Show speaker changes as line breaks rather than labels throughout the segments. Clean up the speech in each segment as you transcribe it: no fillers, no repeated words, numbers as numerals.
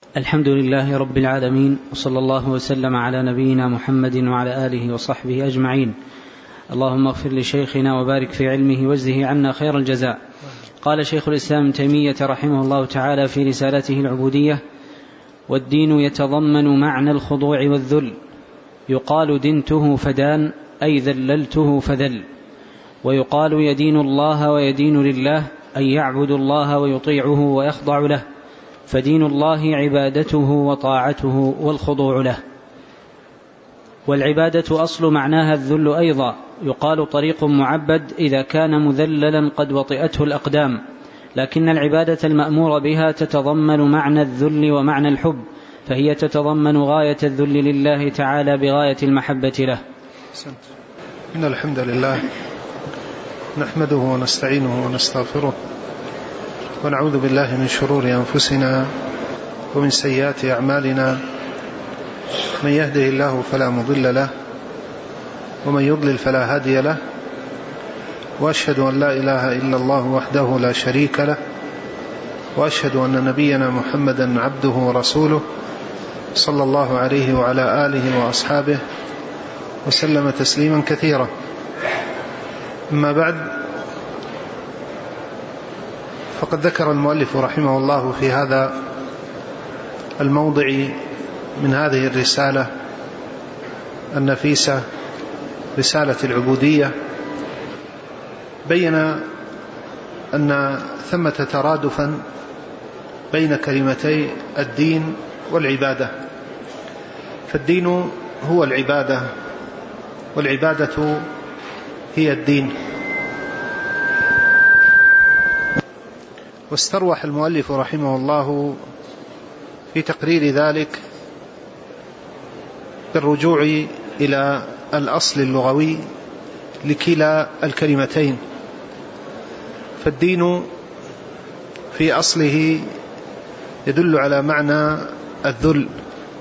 الحمد لله رب العالمين، وصلى الله وسلم على نبينا محمد وعلى آله وصحبه أجمعين. اللهم اغفر لشيخنا وبارك في علمه واجزه عنا خير الجزاء. قال شيخ الإسلام ابن تيمية رحمه الله تعالى في رسالته العبودية: والدين يتضمن معنى الخضوع والذل، يقال دنته فدان أي ذللته فذل، ويقال يدين الله ويدين لله أي يعبد الله ويطيعه ويخضع له، فدين الله عبادته وطاعته والخضوع له. والعبادة أصل معناها الذل أيضا، يقال طريق معبد إذا كان مذللا قد وطئته الأقدام، لكن العبادة المأمور بها تتضمن معنى الذل ومعنى الحب، فهي تتضمن غاية الذل لله تعالى بغاية المحبة له.
إن الحمد لله نحمده ونستعينه ونستغفره، ونعوذ بالله من شرور أنفسنا ومن سيئات أعمالنا، من يهده الله فلا مضل له ومن يضلل فلا هادي له، وأشهد أن لا إله إلا الله وحده لا شريك له، وأشهد أن نبينا محمدا عبده ورسوله صلى الله عليه وعلى آله وأصحابه وسلم تسليما كثيرا. أما بعد، فقد ذكر المؤلف رحمه الله في هذا الموضع من هذه الرسالة النفيسة، رسالة العبودية، بين أن ثمة ترادفا بين كلمتي الدين والعبادة، فالدين هو العبادة والعبادة هي الدين. واستروح المؤلف رحمه الله في تقرير ذلك بالرجوع إلى الأصل اللغوي لكلا الكلمتين، فالدين في أصله يدل على معنى الذل،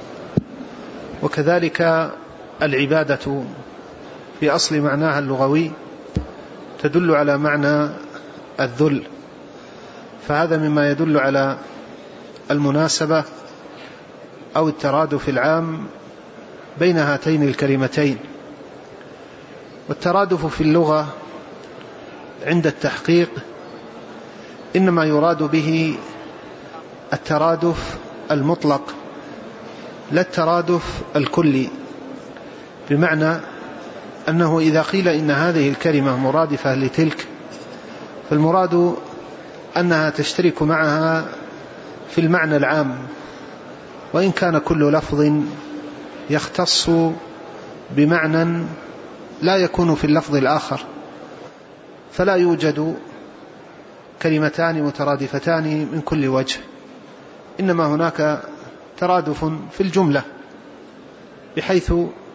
وكذلك العبادة في أصل معناها اللغوي تدل على معنى الذل، فهذا مما يدل على المناسبة أو الترادف العام بين هاتين الكلمتين. والترادف في اللغة عند التحقيق إنما يراد به الترادف المطلق لا الترادف الكلي، بمعنى أنه إذا قيل إن هذه الكلمة مرادفة لتلك، فالمراد أنها تشترك معها في المعنى العام، وإن كان كل لفظ يختص بمعنى لا يكون في اللفظ الآخر، فلا يوجد كلمتان مترادفتان من كل وجه، إنما هناك ترادف في الجملة، بحيث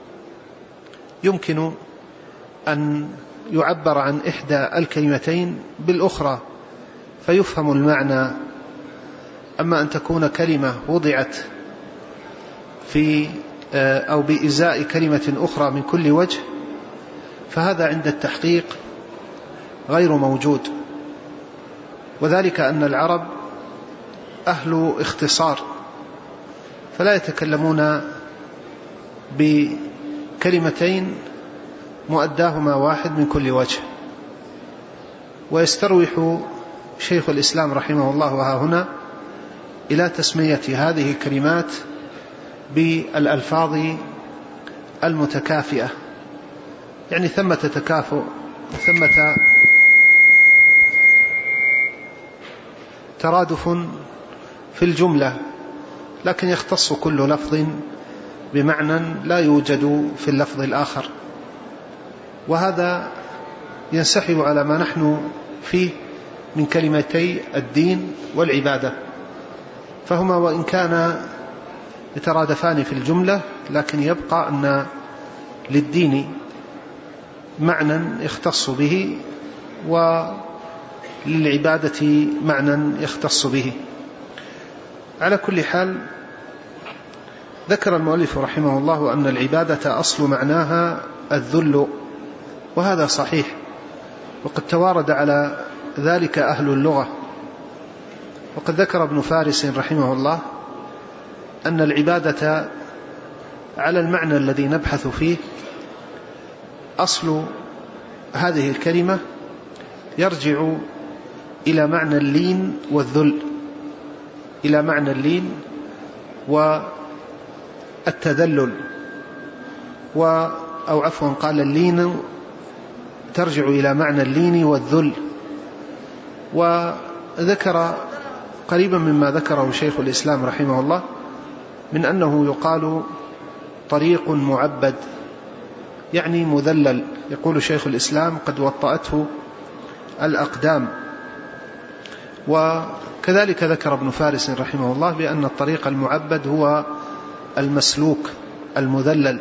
يمكن أن يعبر عن إحدى الكلمتين بالأخرى فيفهم المعنى. أما أن تكون كلمة وضعت في أو بإزاء كلمة أخرى من كل وجه، فهذا عند التحقيق غير موجود، وذلك أن العرب أهل اختصار، فلا يتكلمون بكلمتين مؤداهما واحد من كل وجه. ويستروح شيخ الإسلام رحمه الله وها هنا إلى تسمية هذه الكلمات بالألفاظ المتكافئة، يعني ثمة تكافؤ، ثمة ترادف في الجملة، لكن يختص كل لفظ بمعنى لا يوجد في اللفظ الآخر، وهذا ينسحب على ما نحن فيه من كلمتي الدين والعبادة، فهما وإن كان يترادفان في الجملة، لكن يبقى أن للدين معنى يختص به وللعبادة معنى يختص به. على كل حال، ذكر المؤلف رحمه الله أن العبادة أصل معناها الذل، وهذا صحيح، وقد توارد على ذلك أهل اللغة. وقد ذكر ابن فارس رحمه الله أن العبادة على المعنى الذي نبحث فيه، أصل هذه الكلمة يرجع إلى معنى اللين والذل، إلى معنى اللين والتذلل، أو عفوا قال اللين ترجع إلى معنى اللين والذل. وذكر قريبا مما ذكره شيخ الإسلام رحمه الله من أنه يقال طريق معبد، يعني مذلل. يقول شيخ الإسلام قد وطأته الأقدام. وكذلك ذكر ابن فارس رحمه الله بأن الطريق المعبد هو المسلوك المذلل.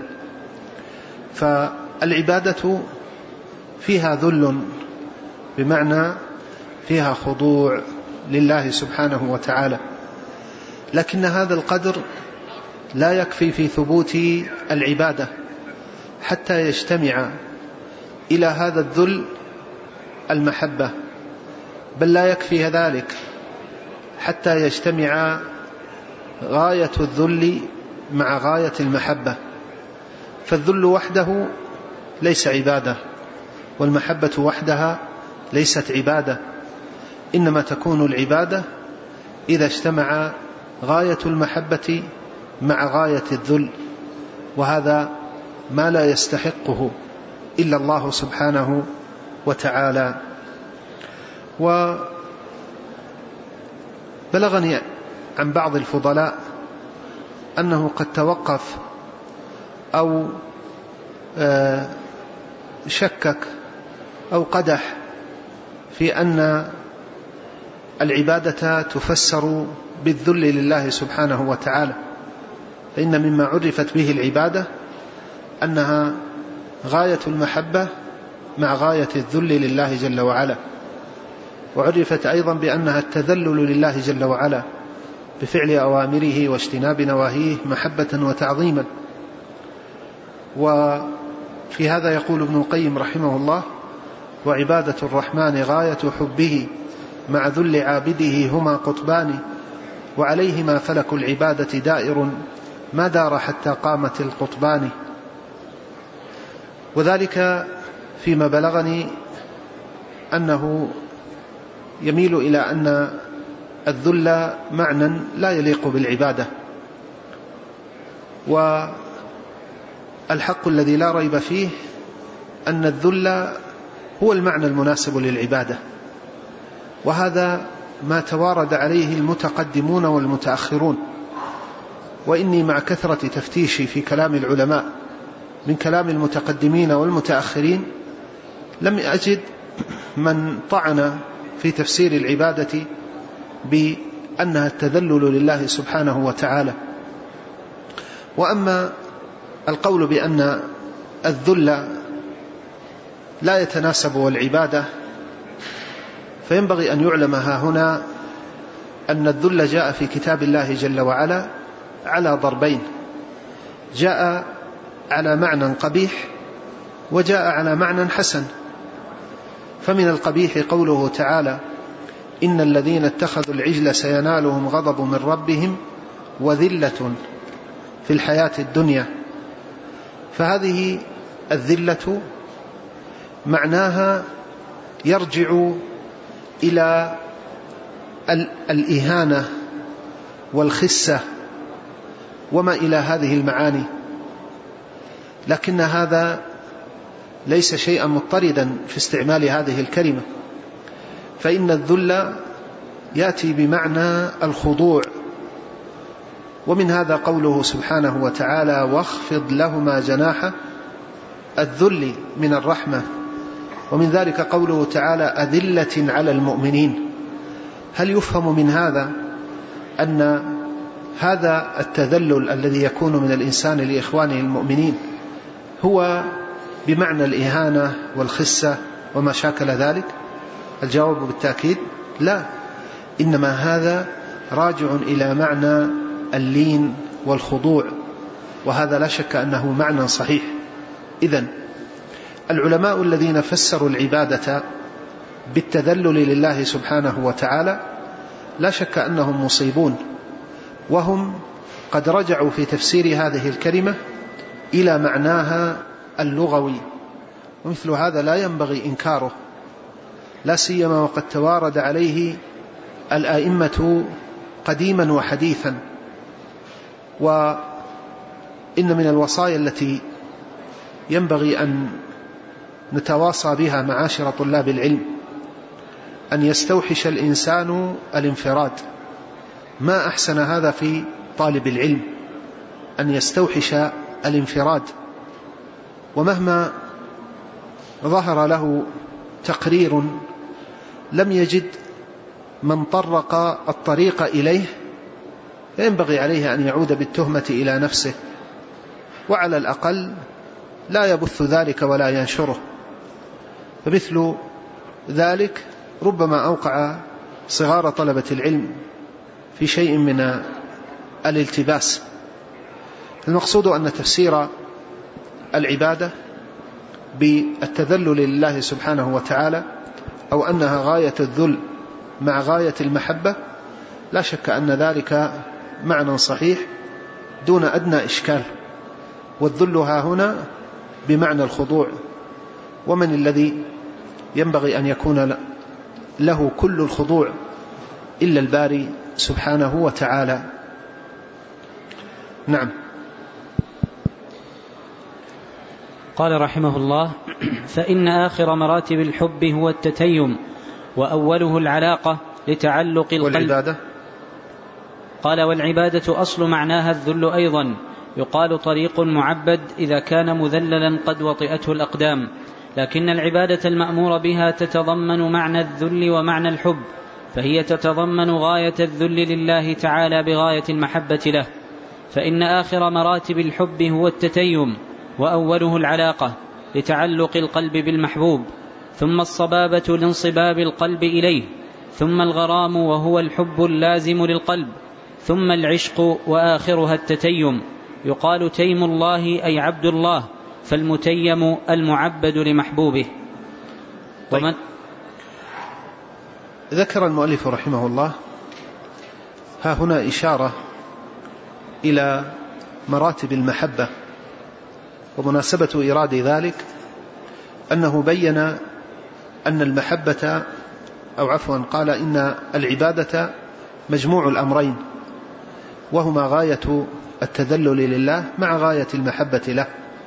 فالعبادة فيها ذل، بمعنى فيها خضوع لله سبحانه وتعالى، لكن هذا القدر لا يكفي في ثبوت العبادة حتى يجتمع إلى هذا الذل المحبة، بل لا يكفي ذلك حتى يجتمع غاية الذل مع غاية المحبة. فالذل وحده ليس عبادة، والمحبة وحدها ليست عبادة، إنما تكون العبادة إذا اجتمع غاية المحبة مع غاية الذل، وهذا ما لا يستحقه إلا الله سبحانه وتعالى. وبلغني عن بعض الفضلاء أنه قد توقف أو شكك أو قدح في أن العبادة تفسر بالذل لله سبحانه وتعالى، فإن مما عرفت به العبادة أنها غاية المحبة مع غاية الذل لله جل وعلا، وعرفت أيضا بأنها التذلل لله جل وعلا بفعل أوامره واجتناب نواهيه محبة وتعظيما. وفي هذا يقول ابن القيم رحمه الله: وعبادة الرحمن غاية حبه مع ذل عابده هما قطبان، وعليهما فلك العبادة دائر ما دار حتى قامت القطبان. وذلك فيما بلغني أنه يميل إلى أن الذل معنى لا يليق بالعبادة، والحق الذي لا ريب فيه أن الذل هو المعنى المناسب للعبادة، وهذا ما توارد عليه المتقدمون والمتأخرون. وإني مع كثرة تفتيشي في كلام العلماء من كلام المتقدمين والمتأخرين لم أجد من طعن في تفسير العبادة بأنها التذلل لله سبحانه وتعالى. وأما القول بأن الذل لا يتناسب والعبادة، فينبغي أن يعلم ها هنا أن الذل جاء في كتاب الله جل وعلا على ضربين: جاء على معنى قبيح وجاء على معنى حسن. فمن القبيح قوله تعالى: إن الذين اتخذوا العجل سينالهم غضب من ربهم وذلة في الحياة الدنيا. فهذه الذلة معناها يرجع إلى الإهانة والخسة وما إلى هذه المعاني، لكن هذا ليس شيئا مضطردا في استعمال هذه الكلمة، فإن الذل يأتي بمعنى الخضوع. ومن هذا قوله سبحانه وتعالى: واخفض لهما جناح الذل من الرحمة. ومن ذلك قوله تعالى: أذلة على المؤمنين. هل يفهم من هذا أن هذا التذلل الذي يكون من الإنسان لإخوانه المؤمنين هو بمعنى الإهانة والخسة وما شاكل ذلك؟ الجواب بالتأكيد لا، إنما هذا راجع إلى معنى اللين والخضوع، وهذا لا شك أنه معنى صحيح. إذن العلماء الذين فسروا العبادة بالتذلل لله سبحانه وتعالى لا شك أنهم مصيبون، وهم قد رجعوا في تفسير هذه الكلمة إلى معناها اللغوي، ومثل هذا لا ينبغي إنكاره، لا سيما وقد توارد عليه الآئمة قديما وحديثا. وإن من الوصايا التي ينبغي أن نتواصى بها معاشر طلاب العلم أن يستوحش الإنسان الانفراد. ما أحسن هذا في طالب العلم، أن يستوحش الانفراد، ومهما ظهر له تقرير لم يجد من طرق الطريق إليه، فينبغي عليه أن يعود بالتهمة إلى نفسه، وعلى الأقل لا يبث ذلك ولا ينشره. فمثل ذلك ربما أوقع صغار طلبة العلم في شيء من الالتباس. المقصود أن تفسير العبادة بالتذلل لله سبحانه وتعالى، أو أنها غاية الذل مع غاية المحبة، لا شك أن ذلك معنى صحيح دون أدنى إشكال. والذل ها هنا بمعنى الخضوع، ومن الذي ينبغي أن يكون له كل الخضوع إلا الباري سبحانه وتعالى. نعم.
قال رحمه الله: فإن آخر مراتب الحب هو التتيم، وأوله العلاقة لتعلق القلب.
والعبادة؟
قال: والعبادة أصل معناها الذل أيضا، يقال طريق معبد إذا كان مذللا قد وطئته الأقدام، لكن العبادة المأمور بها تتضمن معنى الذل ومعنى الحب، فهي تتضمن غاية الذل لله تعالى بغاية المحبة له. فإن آخر مراتب الحب هو التتيم، وأوله العلاقة لتعلق القلب بالمحبوب، ثم الصبابة لانصباب القلب إليه، ثم الغرام وهو الحب اللازم للقلب، ثم العشق، وآخرها التتيم. يقال تيم الله أي عبد الله، فالمتيم المعبد لمحبوبه.
طيب. ذكر المؤلف رحمه الله ها هنا إشارة إلى مراتب المحبة، ومناسبة إيراد ذلك أنه بين أن المحبة، أو عفوا قال إن العبادة مجموع الأمرين، وهما غاية التذلل لله مع غاية المحبة له.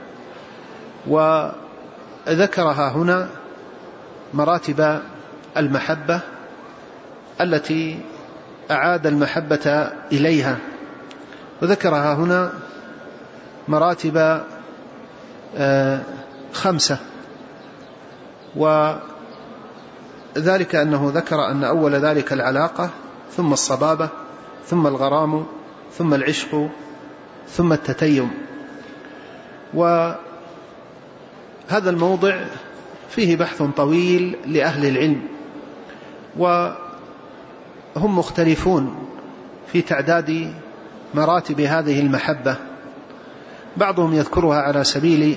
وذكرها هنا مراتب المحبة التي أعاد المحبة إليها، وذكرها هنا مراتب 5، وذلك أنه ذكر أن أول ذلك العلاقة، ثم الصبابة، ثم الغرام، ثم العشق، ثم التتيم. وهذا الموضع فيه بحث طويل لأهل العلم، وهم مختلفون في تعداد مراتب هذه المحبة. بعضهم يذكرها على سبيل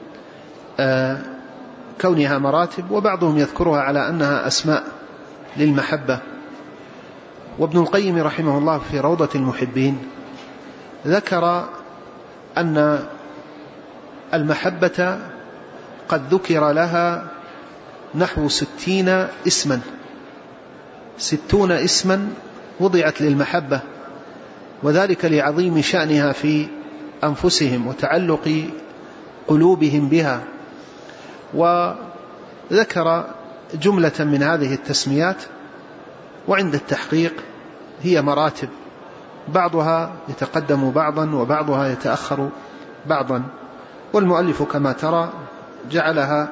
كونها مراتب، وبعضهم يذكرها على أنها أسماء للمحبة. وابن القيم رحمه الله في روضة المحبين ذكر أن المحبة قد ذكر لها نحو 60 اسما، 60 اسما وضعت للمحبة، وذلك لعظيم شأنها في أنفسهم وتعلق قلوبهم بها. وذكر جملة من هذه التسميات، وعند التحقيق هي مراتب، بعضها يتقدم بعضا وبعضها يتأخر بعضا، والمؤلف كما ترى جعلها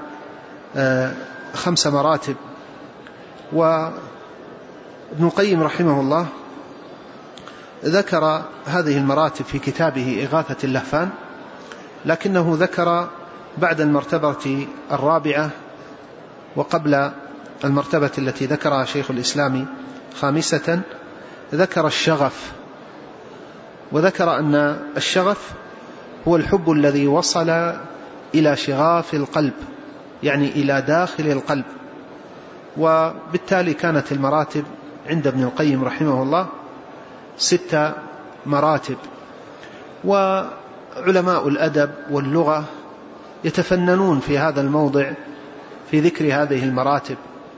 5 مراتب. وابن القيم رحمه الله ذكر هذه المراتب في كتابه إغاثة اللهفان، لكنه ذكر بعد المرتبة الرابعة وقبل المرتبة التي ذكرها شيخ الإسلام 5، ذكر الشغف، وذكر أن الشغف هو الحب الذي وصل إلى شغاف القلب، يعني إلى داخل القلب. وبالتالي كانت المراتب عند ابن القيم رحمه الله 6 مراتب، وعلماء الأدب واللغة يتفننون في هذا الموضع في ذكر هذه المراتب.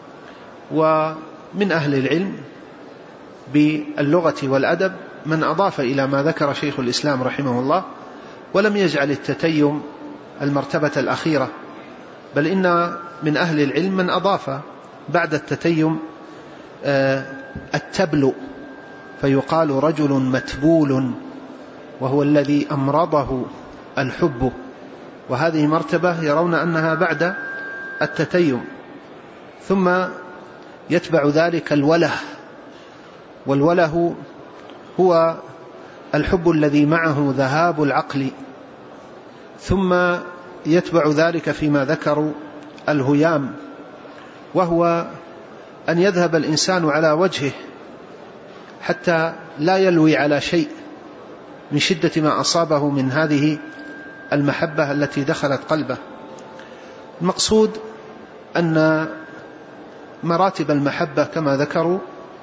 ومن أهل العلم باللغة والأدب من أضاف إلى ما ذكر شيخ الإسلام رحمه الله، ولم يجعل التتيم المرتبة الأخيرة، بل إن من أهل العلم من أضاف بعد التتيم التبلو، فيقال رجل متبول وهو الذي أمرضه الحب، وهذه مرتبة يرون أنها بعد التتيم. ثم يتبع ذلك الوله، والوله هو الحب الذي معه ذهاب العقل. ثم يتبع ذلك فيما ذكروا الهيام، وهو أن يذهب الإنسان على وجهه حتى لا يلوي على شيء من شدة ما أصابه من هذه المحبة التي دخلت قلبه. المقصود أن مراتب المحبة كما ذكروا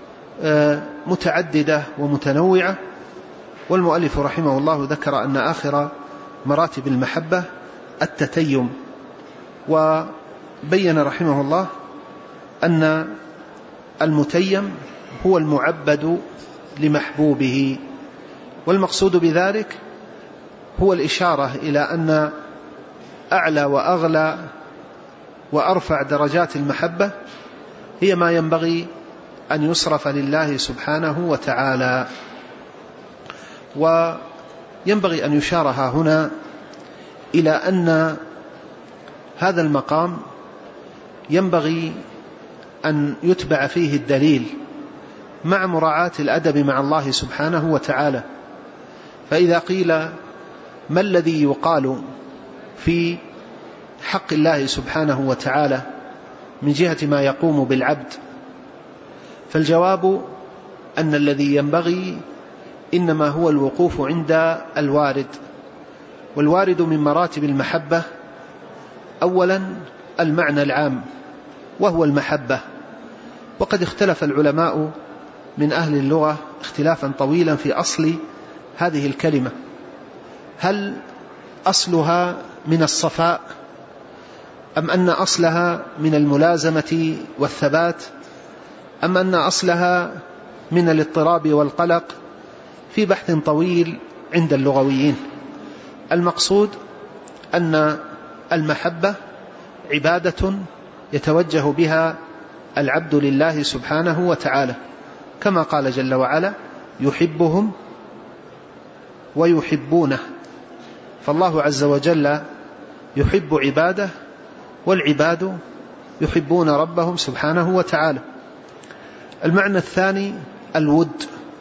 متعددة ومتنوعة، والمؤلف رحمه الله ذكر أن آخر مراتب المحبة التتيم، وبين رحمه الله أن المتيم هو المعبد لمحبوبه، والمقصود بذلك هو الإشارة إلى أن أعلى وأغلى وأرفع درجات المحبة هي ما ينبغي أن يصرف لله سبحانه وتعالى. وينبغي أن يشارها هنا إلى أن هذا المقام ينبغي أن يتبع فيه الدليل مع مراعاة الأدب مع الله سبحانه وتعالى. فإذا قيل ما الذي يقال في حق الله سبحانه وتعالى من جهة ما يقوم بالعبد، فالجواب أن الذي ينبغي إنما هو الوقوف عند الوارد. والوارد من مراتب المحبة أولا المعنى العام وهو المحبة، وقد اختلف العلماء من أهل اللغة اختلافا طويلا في أصل هذه الكلمة، هل أصلها من الصفاء أم أن أصلها من الملازمة والثبات أم أن أصلها من الاضطراب والقلق، في بحث طويل عند اللغويين. المقصود أن المحبة عبادة يتوجه بها العبد لله سبحانه وتعالى، كما قال جل وعلا يحبهم ويحبونه، فالله عز وجل يحب عباده والعباد يحبون ربهم سبحانه وتعالى. المعنى الثاني الود،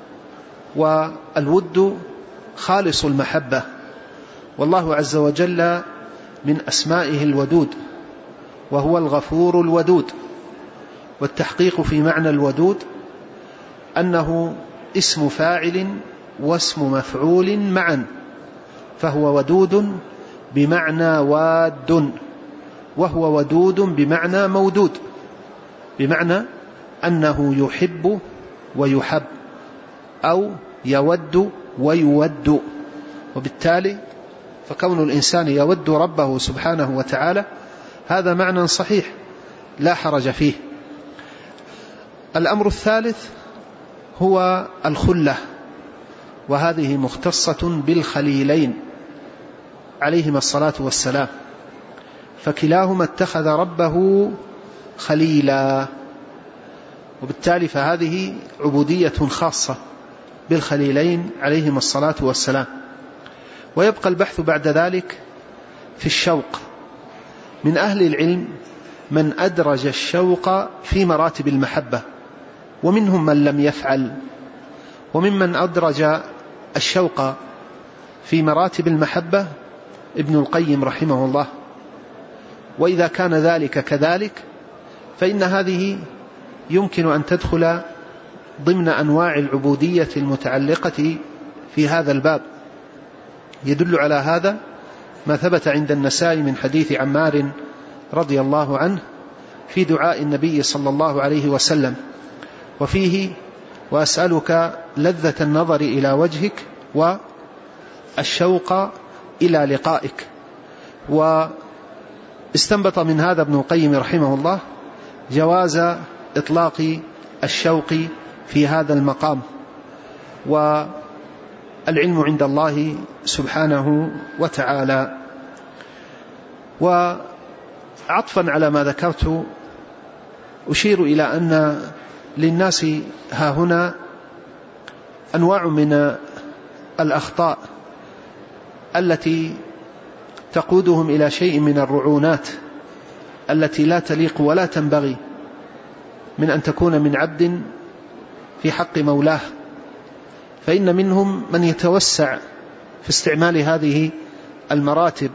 والود خالص المحبة، والله عز وجل من أسمائه الودود، وهو الغفور الودود. والتحقيق في معنى الودود أنه اسم فاعل واسم مفعول معا، فهو ودود بمعنى واد، وهو ودود بمعنى مودود، بمعنى أنه يحب ويحب أو يود ويود. وبالتالي فكون الإنسان يود ربه سبحانه وتعالى هذا معنى صحيح لا حرج فيه. الأمر الثالث هو الخلة، وهذه مختصة بالخليلين عليهما الصلاة والسلام، فكلاهما اتخذ ربه خليلا، وبالتالي فهذه عبودية خاصة بالخليلين عليهما الصلاة والسلام. ويبقى البحث بعد ذلك في الشوق. من أهل العلم من أدرج الشوق في مراتب المحبة، ومنهم من لم يفعل، وممن أدرج الشوق في مراتب المحبة ابن القيم رحمه الله. وإذا كان ذلك كذلك فإن هذه يمكن أن تدخل ضمن أنواع العبودية المتعلقة في هذا الباب. يدل على هذا ما ثبت عند النسائي من حديث عمار رضي الله عنه في دعاء النبي صلى الله عليه وسلم، وفيه وأسألك لذة النظر إلى وجهك الشوق إلى لقائك. واستنبط من هذا ابن القيم رحمه الله جواز إطلاق الشوق في هذا المقام، والعلم عند الله سبحانه وتعالى. وعطفا على ما ذكرت أشير إلى أن للناس ها هنا أنواع من الأخطاء التي تقودهم إلى شيء من الرعونات التي لا تليق ولا تنبغي من أن تكون من عبد في حق مولاه. فإن منهم من يتوسع في استعمال هذه المراتب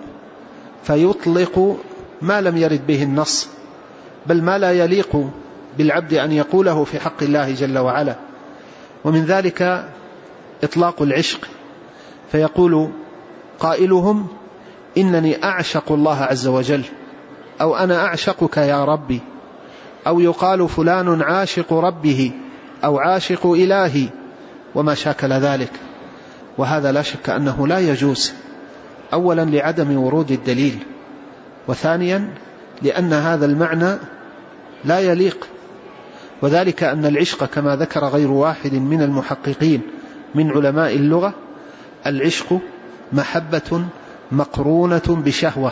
فيطلق ما لم يرد به النص، بل ما لا يليق بالعبد أن يقوله في حق الله جل وعلا. ومن ذلك إطلاق العشق، فيقول قائلهم إنني أعشق الله عز وجل، أو أنا أعشقك يا ربي، أو يقال فلان عاشق ربه أو عاشق إلهي وما شاكل ذلك. وهذا لا شك أنه لا يجوز، أولا لعدم ورود الدليل، وثانيا لأن هذا المعنى لا يليق. وذلك أن العشق كما ذكر غير واحد من المحققين من علماء اللغة، العشق محبة مقرونة بشهوة،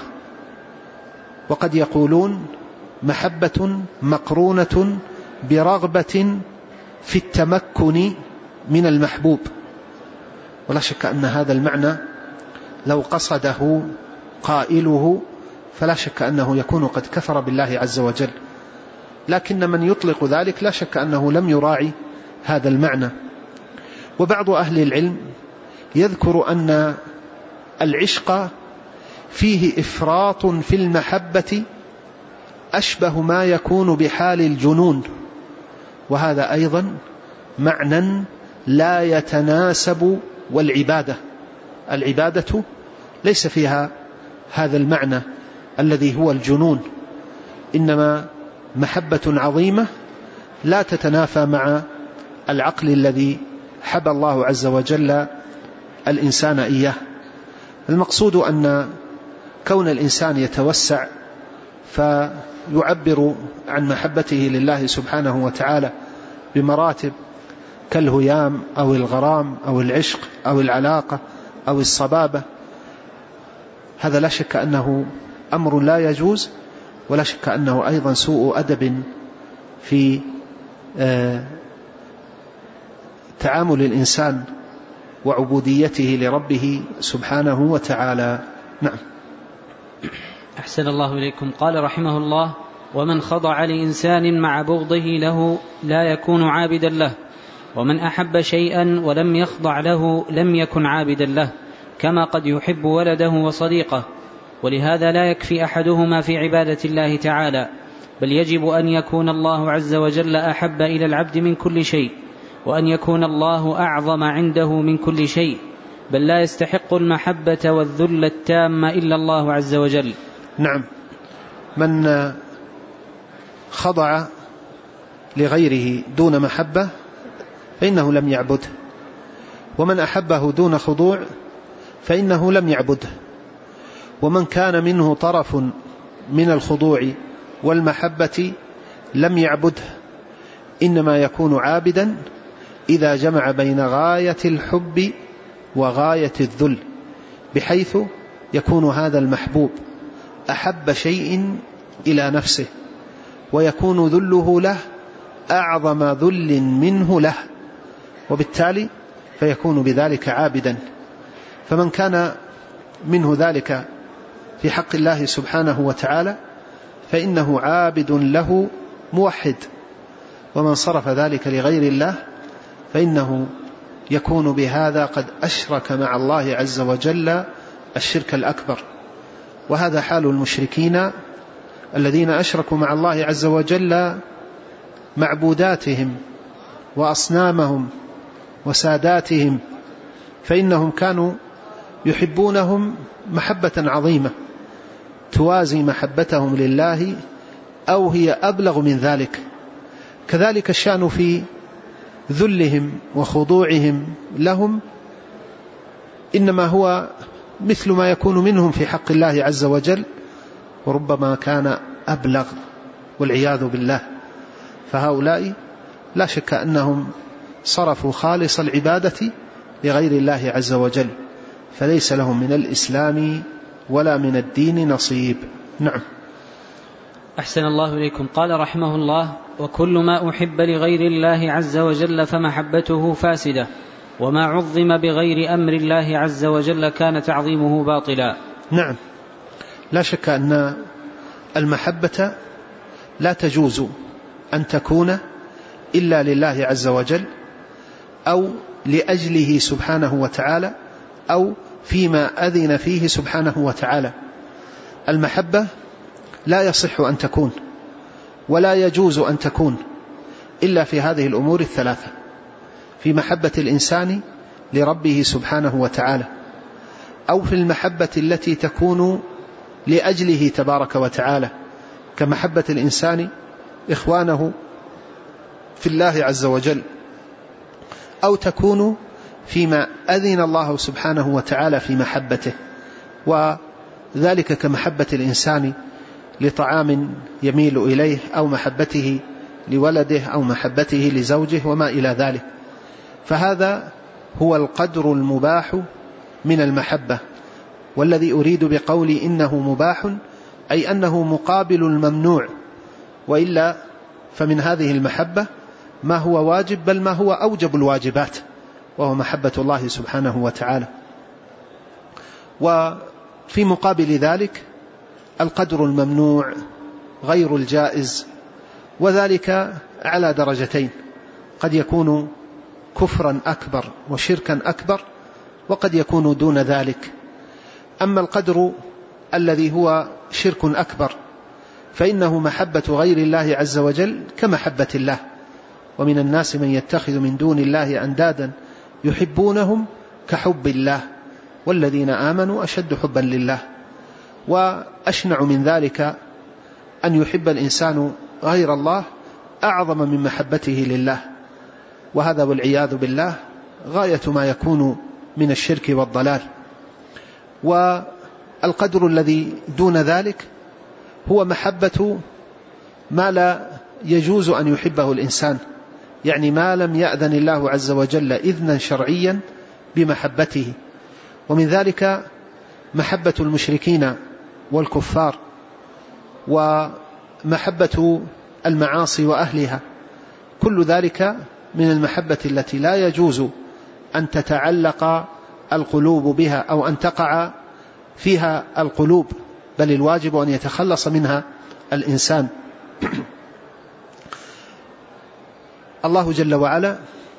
وقد يقولون محبة مقرونة برغبة في التمكن من المحبوب. ولا شك أن هذا المعنى لو قصده قائله فلا شك أنه يكون قد كفر بالله عز وجل، لكن من يطلق ذلك لا شك أنه لم يراعي هذا المعنى. وبعض أهل العلم يذكر أن العشق فيه إفراط في المحبة أشبه ما يكون بحال الجنون، وهذا أيضا معنى لا يتناسب. والعبادة ليس فيها هذا المعنى الذي هو الجنون، إنما محبة عظيمة لا تتنافى مع العقل الذي حبى الله عز وجل الإنسان إياه. المقصود أن كون الإنسان يتوسع فيعبر عن محبته لله سبحانه وتعالى بمراتب كالهيام أو الغرام أو العشق أو العلاقة أو الصبابة، هذا لا شك أنه أمر لا يجوز، ولا شك أنه أيضا سوء أدب في تعامل الإنسان وعبوديته لربه سبحانه وتعالى. نعم.
أحسن الله إليكم. قال رحمه الله: ومن خضع لإنسان مع بغضه له لا يكون عابدا له، ومن أحب شيئا ولم يخضع له لم يكن عابدا له، كما قد يحب ولده وصديقه. ولهذا لا يكفي أحدهما في عبادة الله تعالى، بل يجب أن يكون الله عز وجل أحب إلى العبد من كل شيء، وأن يكون الله أعظم عنده من كل شيء، بل لا يستحق المحبة والذل التام إلا الله عز وجل.
نعم. من خضع لغيره دون محبة فإنه لم يعبده، ومن أحبه دون خضوع فإنه لم يعبده. ومن كان منه طرف من الخضوع والمحبة لم يعبده، إنما يكون عابدا إذا جمع بين غاية الحب وغاية الذل، بحيث يكون هذا المحبوب أحب شيء إلى نفسه، ويكون ذله له أعظم ذل منه له، وبالتالي فيكون بذلك عابدا. فمن كان منه ذلك في حق الله سبحانه وتعالى فإنه عابد له موحد، ومن صرف ذلك لغير الله فإنه يكون بهذا قد أشرك مع الله عز وجل الشرك الأكبر. وهذا حال المشركين الذين أشركوا مع الله عز وجل معبوداتهم وأصنامهم وساداتهم، فإنهم كانوا يحبونهم محبة عظيمة توازي محبتهم لله أو هي أبلغ من ذلك. كذلك الشأن في ذلهم وخضوعهم لهم، إنما هو مثل ما يكون منهم في حق الله عز وجل، وربما كان أبلغ والعياذ بالله. فهؤلاء لا شك أنهم صرفوا خالص العبادة لغير الله عز وجل، فليس لهم من الإسلام ولا من الدين نصيب. نعم.
أحسن الله إليكم. قال رحمه الله: وكل ما أحب لغير الله عز وجل فمحبته فاسدة، وما عظم بغير أمر الله عز وجل كان تعظيمه باطلا.
نعم، لا شك أن المحبة لا تجوز أن تكون إلا لله عز وجل أو لأجله سبحانه وتعالى أو فيما أذن فيه سبحانه وتعالى. المحبة لا يصح أن تكون ولا يجوز أن تكون إلا في هذه الأمور الثلاثة: في محبة الإنسان لربه سبحانه وتعالى، أو في المحبة التي تكون لأجله تبارك وتعالى كمحبة الإنسان إخوانه في الله عز وجل، أو تكون فيما أذن الله سبحانه وتعالى في محبته، وذلك كمحبة الإنسان لطعام يميل إليه، أو محبته لولده، أو محبته لزوجه، وما إلى ذلك. فهذا هو القدر المباح من المحبة. والذي أريد بقولي إنه مباح أي أنه مقابل الممنوع، وإلا فمن هذه المحبة ما هو واجب، بل ما هو أوجب الواجبات، وهو محبة الله سبحانه وتعالى. وفي مقابل ذلك القدر الممنوع غير الجائز، وذلك على درجتين: قد يكون كفرا أكبر وشركا أكبر، وقد يكون دون ذلك. أما القدر الذي هو شرك أكبر فإنه محبة غير الله عز وجل كمحبة الله. ومن الناس من يتخذ من دون الله أندادا يحبونهم كحب الله والذين آمنوا أشد حبا لله. وأشنع من ذلك أن يحب الإنسان غير الله أعظم من محبته لله، وهذا والعياذ بالله غاية ما يكون من الشرك والضلال. والقدر الذي دون ذلك هو محبة ما لا يجوز أن يحبه الإنسان، يعني ما لم يأذن الله عز وجل إذنا شرعيا بمحبته. ومن ذلك محبة المشركين والكفار، ومحبة المعاصي وأهلها، كل ذلك من المحبة التي لا يجوز أن تتعلق القلوب بها أو أن تقع فيها القلوب، بل الواجب أن يتخلص منها الإنسان. الله جل وعلا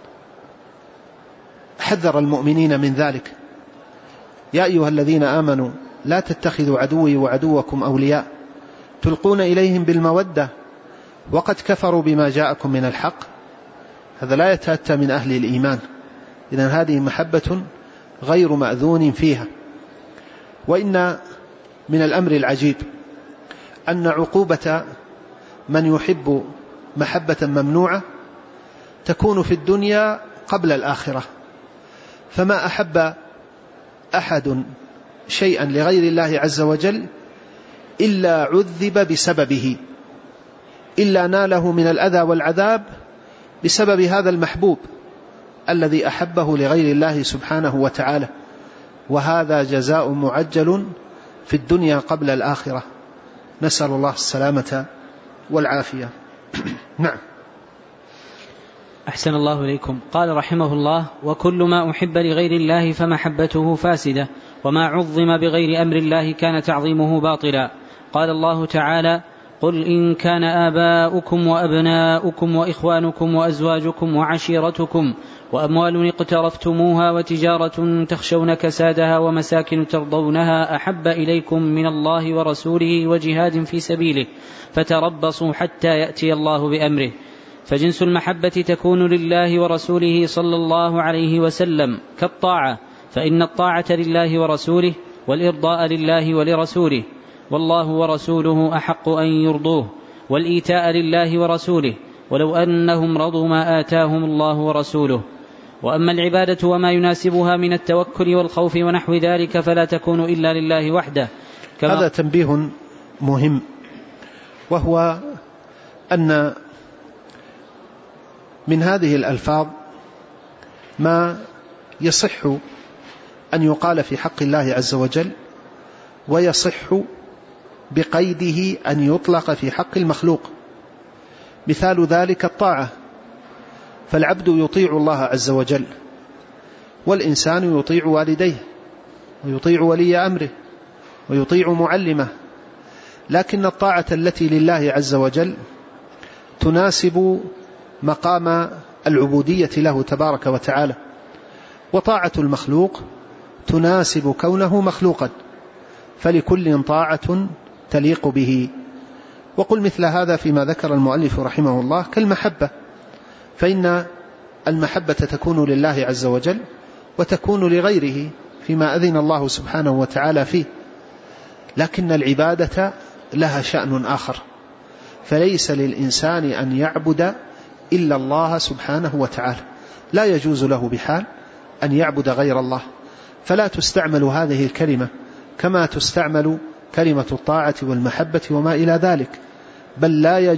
حذر المؤمنين من ذلك: يا أيها الذين آمنوا لا تتخذوا عدوي وعدوكم أولياء تلقون إليهم بالمودة وقد كفروا بما جاءكم من الحق. هذا لا يتأتى من أهل الإيمان. إذن هذه محبة غير مأذون فيها. وإن من الأمر العجيب أن عقوبة من يحب محبة ممنوعة تكون في الدنيا قبل الآخرة. فما أحب أحد شيئا لغير الله عز وجل إلا عذب بسببه، إلا ناله من الأذى والعذاب بسبب هذا المحبوب الذي أحبه لغير الله سبحانه وتعالى. وهذا جزاء معجل في الدنيا قبل الآخرة، نسأل الله السلامة والعافية. نعم.
أحسن الله إليكم. قال رحمه الله: وكل ما أحب لغير الله فمحبته فاسدة، وما عظم بغير أمر الله كان تعظيمه باطلا. قال الله تعالى: قل إن كان آباؤكم وأبناؤكم وإخوانكم وأزواجكم وعشيرتكم وأموال اقترفتموها وتجارة تخشون كسادها ومساكن ترضونها أحب إليكم من الله ورسوله وجهاد في سبيله فتربصوا حتى يأتي الله بأمره. فجنس المحبة تكون لله ورسوله صلى الله عليه وسلم كالطاعة، فإن الطاعة لله ورسوله والإرضاء لله ولرسوله، والله ورسوله أحق أن يرضوه، والإيتاء لله ورسوله ولو أنهم رضوا ما آتاهم الله ورسوله. وأما العبادة وما يناسبها من التوكل والخوف ونحو ذلك فلا تكون إلا لله وحده.
هذا تنبيه مهم، وهو أن من هذه الألفاظ ما يصح أن يقال في حق الله عز وجل، ويصح بقيده أن يطلق في حق المخلوق. مثال ذلك الطاعة، فالعبد يطيع الله عز وجل، والإنسان يطيع والديه ويطيع ولي أمره ويطيع معلمه، لكن الطاعة التي لله عز وجل تناسب مقام العبودية له تبارك وتعالى، وطاعة المخلوق تناسب كونه مخلوقا، فلكل طاعة تليق به. وقل مثل هذا فيما ذكر المؤلف رحمه الله كالمحبة، فإن المحبة تكون لله عز وجل وتكون لغيره فيما أذن الله سبحانه وتعالى فيه، لكن العبادة لها شأن آخر، فليس للإنسان أن يعبد إلا الله سبحانه وتعالى، لا يجوز له بحال أن يعبد غير الله، فلا تستعمل هذه الكلمة كما تستعمل كلمة الطاعة والمحبة وما إلى ذلك، بل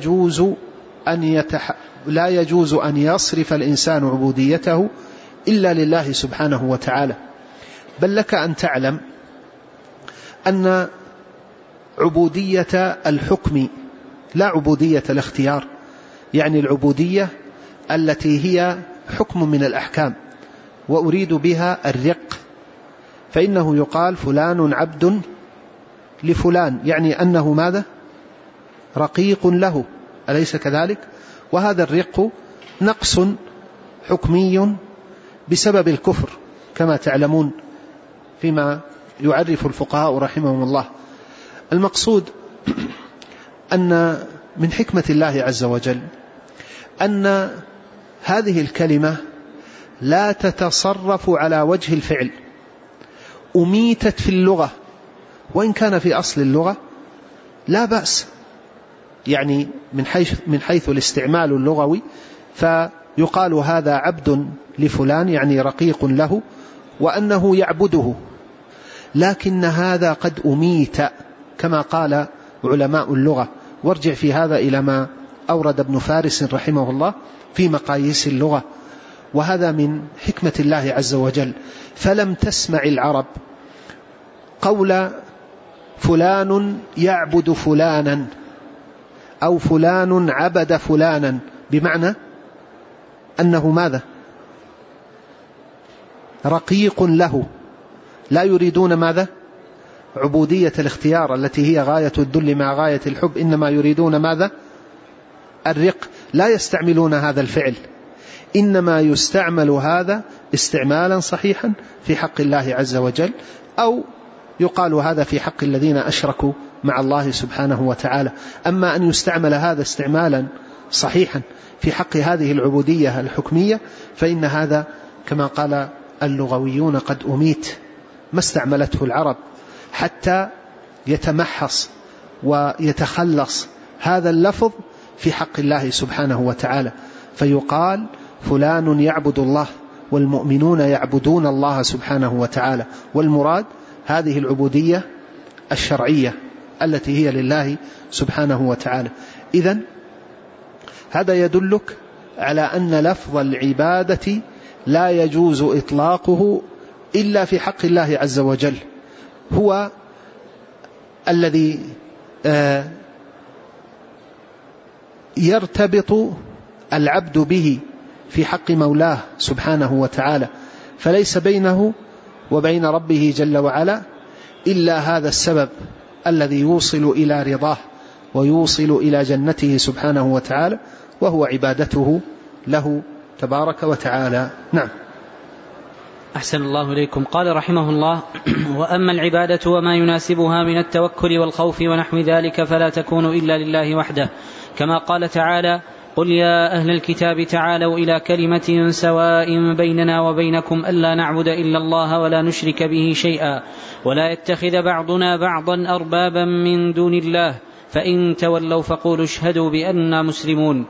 لا يجوز أن يصرف الإنسان عبوديته إلا لله سبحانه وتعالى. بل لك أن تعلم أن عبودية الحكم لا عبودية الاختيار، يعني العبودية التي هي حكم من الأحكام، وأريد بها الرق، فإنه يقال فلان عبد لفلان، يعني أنه ماذا؟ رقيق له، أليس كذلك؟ وهذا الرق نقص حكمي بسبب الكفر كما تعلمون فيما يعرف الفقهاء رحمهم الله. المقصود أن من حكمة الله عز وجل أن هذه الكلمة لا تتصرف على وجه الفعل، أميتت في اللغة، وإن كان في أصل اللغة لا بأس، يعني من حيث الاستعمال اللغوي فيقال هذا عبد لفلان، يعني رقيق له، وأنه يعبده، لكن هذا قد أميت كما قال علماء اللغة، وارجع في هذا إلى ما أورد ابن فارس رحمه الله في مقاييس اللغة، وهذا من حكمة الله عز وجل. فلم تسمع العرب قول فلان يعبد فلانا أو فلان عبد فلانا، بمعنى أنه ماذا؟ رقيق له، لا يريدون ماذا؟ عبودية الاختيار التي هي غاية الذل مع غاية الحب، إنما يريدون ماذا؟ الرق، لا يستعملون هذا الفعل، إنما يستعمل هذا استعمالا صحيحا في حق الله عز وجل، أو يقال هذا في حق الذين أشركوا مع الله سبحانه وتعالى. أما أن يستعمل هذا استعمالا صحيحا في حق هذه العبودية الحكمية فإن هذا كما قال اللغويون قد أميت، ما استعملته العرب حتى يتمحص ويتخلص هذا اللفظ في حق الله سبحانه وتعالى، فيقال فلان يعبد الله والمؤمنون يعبدون الله سبحانه وتعالى، والمراد هذه العبودية الشرعية التي هي لله سبحانه وتعالى. إذن هذا يدلك على أن لفظ العبادة لا يجوز إطلاقه إلا في حق الله عز وجل، هو الذي يرتبط العبد به في حق مولاه سبحانه وتعالى، فليس بينه وبين ربه جل وعلا إلا هذا السبب الذي يوصل إلى رضاه ويوصل إلى جنته سبحانه وتعالى، وهو عبادته له تبارك وتعالى. نعم.
أحسن الله إليكم. قال رحمه الله: وأما العبادة وما يناسبها من التوكل والخوف ونحو ذلك فلا تكون إلا لله وحده، كما قال تعالى: قل يا أهل الكتاب تعالوا إلى كلمة سواء بيننا وبينكم ألا نعبد إلا الله ولا نشرك به شيئا ولا يتخذ بعضنا بعضا أربابا من دون الله فإن تولوا فقولوا اشهدوا بأننا مسلمون.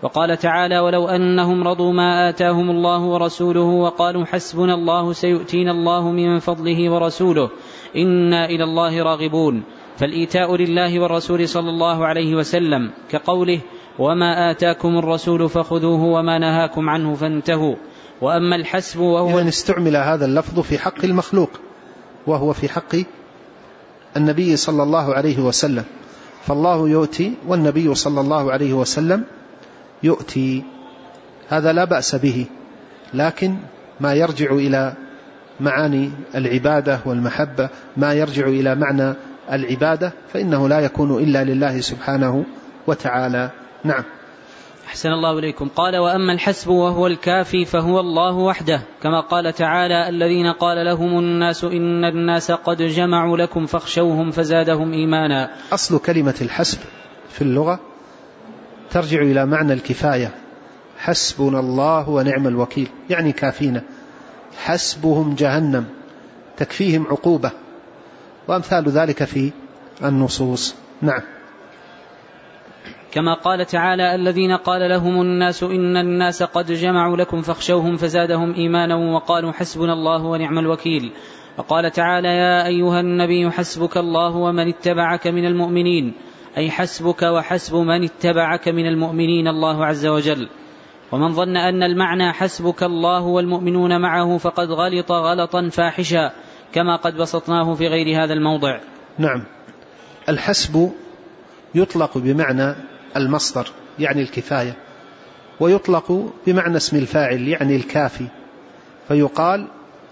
وقال تعالى ولو أنهم رضوا ما آتاهم الله ورسوله وقالوا حسبنا الله سيؤتينا الله من فضله ورسوله إنا إلى الله راغبون. فالإيتاء لله والرسول صلى الله عليه وسلم كقوله وما آتاكم الرسول فخذوه وما نهاكم عنه فانتهوا. وأما الحسب وهو
يعني استعمل هذا اللفظ في حق المخلوق وهو في حق النبي صلى الله عليه وسلم، فالله يؤتي والنبي صلى الله عليه وسلم يؤتي، هذا لا بأس به، لكن ما يرجع إلى معاني العبادة والمحبة، ما يرجع إلى معنى العبادة فإنه لا يكون إلا لله سبحانه وتعالى. نعم.
أحسن الله إليكم. قال وأما الحسب وهو الكافي فهو الله وحده، كما قال تعالى الذين قال لهم الناس إن الناس قد جمعوا لكم فاخشوهم فزادهم إيمانا.
أصل كلمة الحسب في اللغة ترجع إلى معنى الكفاية، حسبنا الله ونعم الوكيل، يعني كافينا، حسبهم جهنم تكفيهم عقوبة، وأمثال ذلك في النصوص. نعم.
كما قال تعالى الذين قال لهم الناس إن الناس قد جمعوا لكم فاخشوهم فزادهم إيمانا وقالوا حسبنا الله ونعم الوكيل. وقال تعالى يا أيها النبي حسبك الله ومن اتبعك من المؤمنين، أي حسبك وحسب من اتبعك من المؤمنين الله عز وجل. ومن ظن أن المعنى حسبك الله والمؤمنون معه فقد غلط غلطا فاحشا، كما قد بسطناه في غير هذا الموضع.
نعم. الحسب يطلق بمعنى المصدر يعني الكفاية، ويطلق بمعنى اسم الفاعل يعني الكافي، فيقال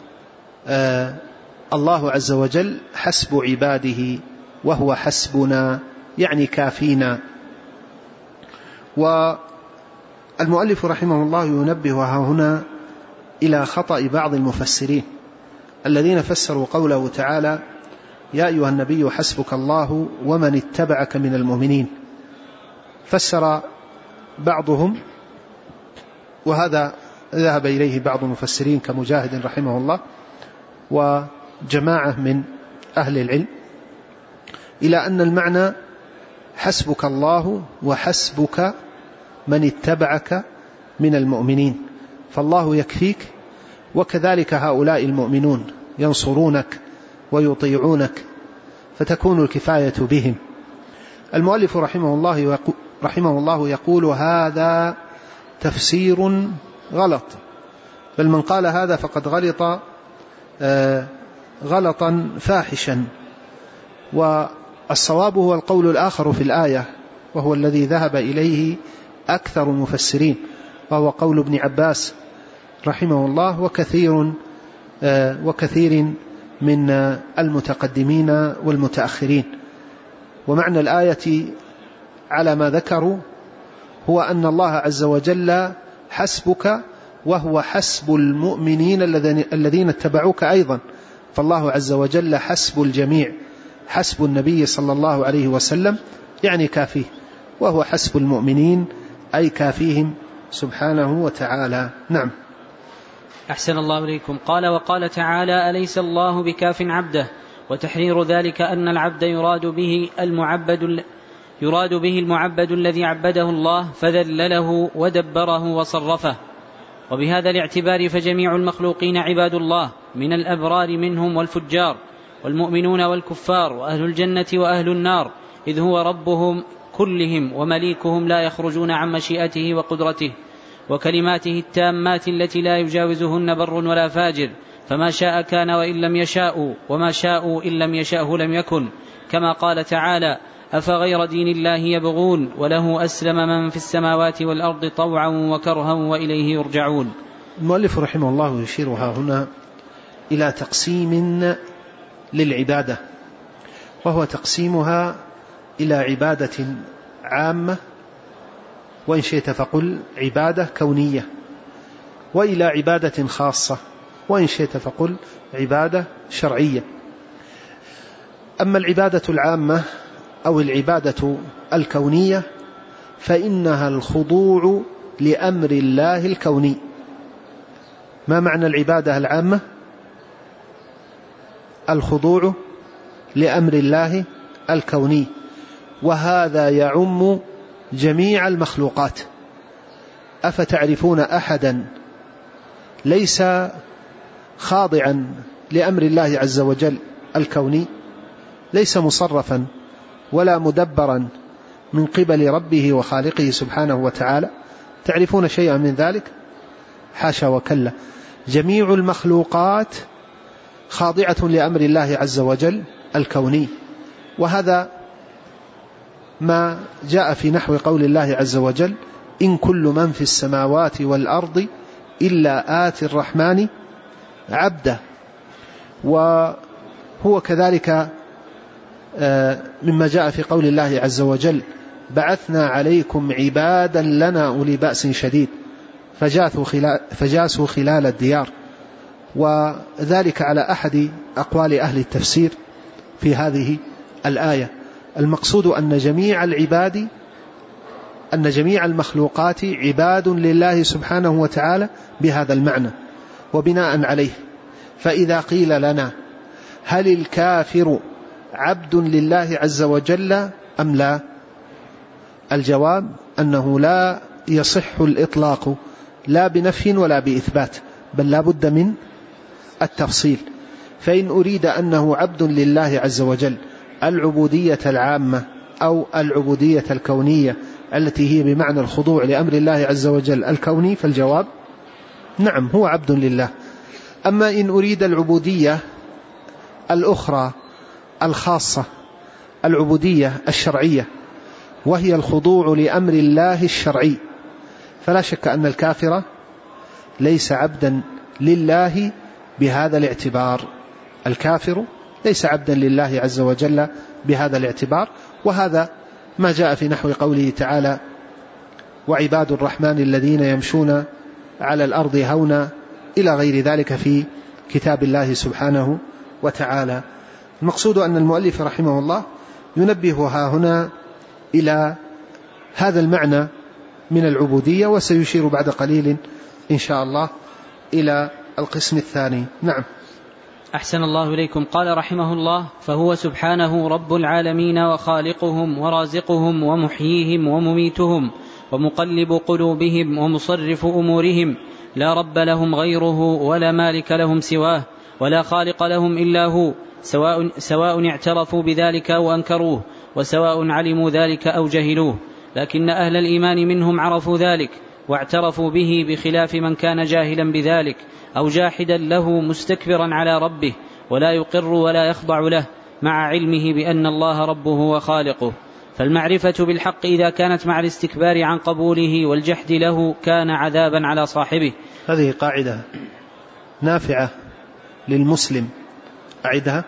الله عز وجل حسب عباده وهو حسبنا يعني كافينا. والمؤلف رحمه الله ينبه هنا إلى خطأ بعض المفسرين الذين فسروا قوله تعالى يا أيها النبي حسبك الله ومن اتبعك من المؤمنين، فسر بعضهم، وهذا ذهب إليه بعض المفسرين كمجاهد رحمه الله وجماعة من أهل العلم، إلى أن المعنى حسبك الله وحسبك من اتبعك من المؤمنين، فالله يكفيك وكذلك هؤلاء المؤمنون ينصرونك ويطيعونك، فتكون الكفاية بهم. المؤلف رحمه الله يقول هذا تفسير غلط، بل من قال هذا فقد غلط غلطا فاحشا، والصواب هو القول الآخر في الآية وهو الذي ذهب إليه أكثر المفسرين، وهو قول ابن عباس رحمه الله وكثير من المتقدمين والمتأخرين. ومعنى الآية على ما ذكروا هو أن الله عز وجل حسبك وهو حسب المؤمنين الذين اتبعوك أيضا، فالله عز وجل حسب الجميع، حسب النبي صلى الله عليه وسلم يعني كافيه، وهو حسب المؤمنين أي كافيهم سبحانه وتعالى. نعم.
أحسن الله إليكم. قال وقال تعالى أليس الله بكاف عبده، وتحرير ذلك أن العبد يراد به المعبد الذي عبده الله فذلله ودبره وصرفه. وبهذا الاعتبار فجميع المخلوقين عباد الله من الأبرار منهم والفجار، والمؤمنون والكفار، وأهل الجنة وأهل النار، إذ هو ربهم كلهم ومليكهم لا يخرجون عن مشيئته وقدرته وكلماته التامات التي لا يجاوزهن بر ولا فاجر، فما شاء كان وإن لم يشاءوا، وما شاءوا إن لم يشاءه لم يكن، كما قال تعالى أفغير دين الله يبغون وله أسلم من في السماوات والأرض طوعا وكرها وإليه يرجعون.
المؤلف رحمه الله يشيرها هنا إلى تقسيم للعبادة، وهو تقسيمها إلى عبادة عامة، وإن شئت فقل عبادة كونية، وإلى عبادة خاصة، وإن شئت فقل عبادة شرعية. أما العبادة العامة أو العبادة الكونية فإنها الخضوع لأمر الله الكوني. ما معنى العبادة العامة؟ الخضوع لأمر الله الكوني، وهذا يعم جميع المخلوقات، أفتعرفون أحدا ليس خاضعا لأمر الله عز وجل الكوني، ليس مصرفا ولا مدبرا من قبل ربه وخالقه سبحانه وتعالى؟ تعرفون شيئا من ذلك؟ حاشا وكلا، جميع المخلوقات خاضعة لأمر الله عز وجل الكوني. وهذا ما جاء في نحو قول الله عز وجل: إن كل من في السماوات والأرض إلا آتي الرحمن عبدا. وهو كذلك مما جاء في قول الله عز وجل: بعثنا عليكم عبادا لنا أولي بأس شديد فجاسوا خلال الديار. وذلك على أحد أقوال أهل التفسير في هذه الآية. المقصود أن جميع المخلوقات عباد لله سبحانه وتعالى بهذا المعنى. وبناء عليه فإذا قيل لنا: هل الكافر عبد لله عز وجل أم لا؟ الجواب أنه لا يصح الإطلاق لا بنفي ولا بإثبات، بل لا بد من التفصيل. فإن أريد أنه عبد لله عز وجل العبودية العامة أو العبودية الكونية التي هي بمعنى الخضوع لأمر الله عز وجل الكوني، فالجواب نعم، هو عبد لله. أما إن أريد العبودية الأخرى الخاصة، العبودية الشرعية، وهي الخضوع لأمر الله الشرعي، فلا شك أن الكافر ليس عبدا لله بهذا الاعتبار. الكافر ليس عبدا لله عز وجل بهذا الاعتبار. وهذا ما جاء في نحو قوله تعالى: وعباد الرحمن الذين يمشون على الأرض هونا، إلى غير ذلك في كتاب الله سبحانه وتعالى. المقصود أن المؤلف رحمه الله ينبهها هنا إلى هذا المعنى من العبودية، وسيشير بعد قليل إن شاء الله إلى القسم الثاني. نعم.
أحسن الله إليكم. قال رحمه الله: فهو سبحانه رب العالمين وخالقهم ورازقهم ومحييهم ومميتهم ومقلب قلوبهم ومصرف أمورهم، لا رب لهم غيره ولا مالك لهم سواه ولا خالق لهم إلا هو، سواء اعترفوا بذلك أو أنكروه، وسواء علموا ذلك أو جهلوه. لكن أهل الإيمان منهم عرفوا ذلك واعترفوا به، بخلاف من كان جاهلا بذلك أو جاحدا له مستكبرا على ربه، ولا يقر ولا يخضع له، مع علمه بأن الله ربه وخالقه. فالمعرفة بالحق إذا كانت مع الاستكبار عن قبوله والجحد له كان عذابا على صاحبه.
هذه قاعدة نافعة للمسلم، أعدها.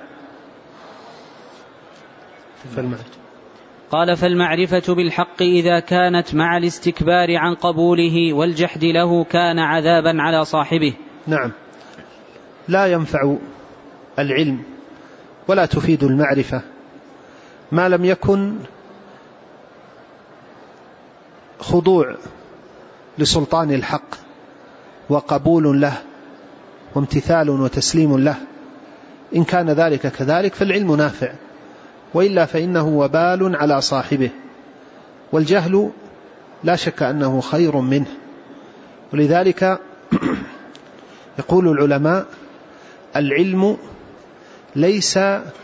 قال: فالمعرفة بالحق إذا كانت مع الاستكبار عن قبوله والجحد له كان عذابا على صاحبه.
نعم، لا ينفع العلم ولا تفيد المعرفة ما لم يكن خضوع لسلطان الحق وقبول له وامتثال وتسليم له. إن كان ذلك كذلك فالعلم نافع، وإلا فإنه وبال على صاحبه. والجهل لا شك أنه خير منه. ولذلك يقول العلماء: العلم ليس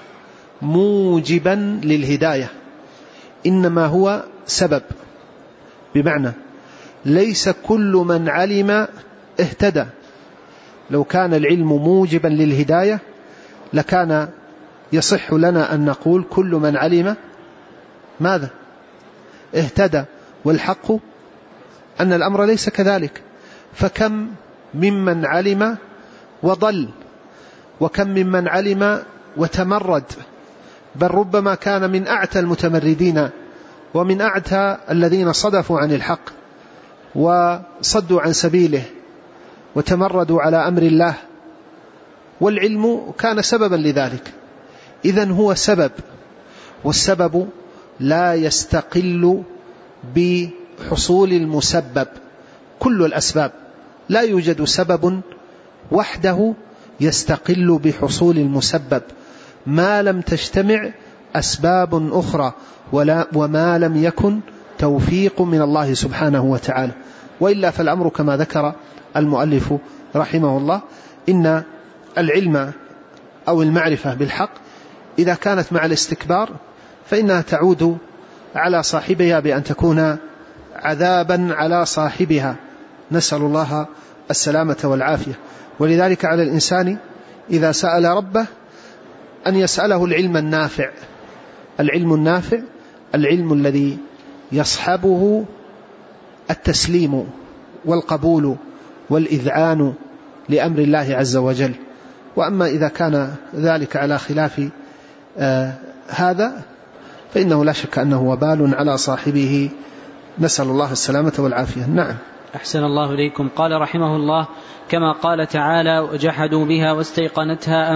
موجبا للهداية، إنما هو سبب. بمعنى ليس كل من علم اهتدى. لو كان العلم موجبا للهداية لكان يصح لنا أن نقول كل من علم ماذا؟ اهتدى. والحق أن الأمر ليس كذلك. فكم ممن علم وضل، وكم ممن علم وتمرد، بل ربما كان من أعتى المتمردين ومن أعتى الذين صدفوا عن الحق وصدوا عن سبيله وتمردوا على أمر الله، والعلم كان سببا لذلك. إذن هو سبب، والسبب لا يستقل بحصول المسبب. كل الأسباب لا يوجد سبب وحده يستقل بحصول المسبب ما لم تجتمع أسباب أخرى وما لم يكن توفيق من الله سبحانه وتعالى. وإلا فالأمر كما ذكر المؤلف رحمه الله، إن العلم أو المعرفة بالحق إذا كانت مع الاستكبار فإنها تعود على صاحبها بأن تكون عذابا على صاحبها، نسأل الله السلامة والعافية. ولذلك على الإنسان إذا سأل ربه أن يسأله العلم النافع، العلم النافع، العلم الذي يصحبه التسليم والقبول والإذعان لأمر الله عز وجل. وأما إذا كان ذلك على خلاف هذا فإنه لا شك أنه وبال على صاحبه، نسأل الله السلامة والعافية. نعم.
أحسن الله إليكم. قال رحمه الله: كما قال تعالى: وجحدوا بها واستيقنتها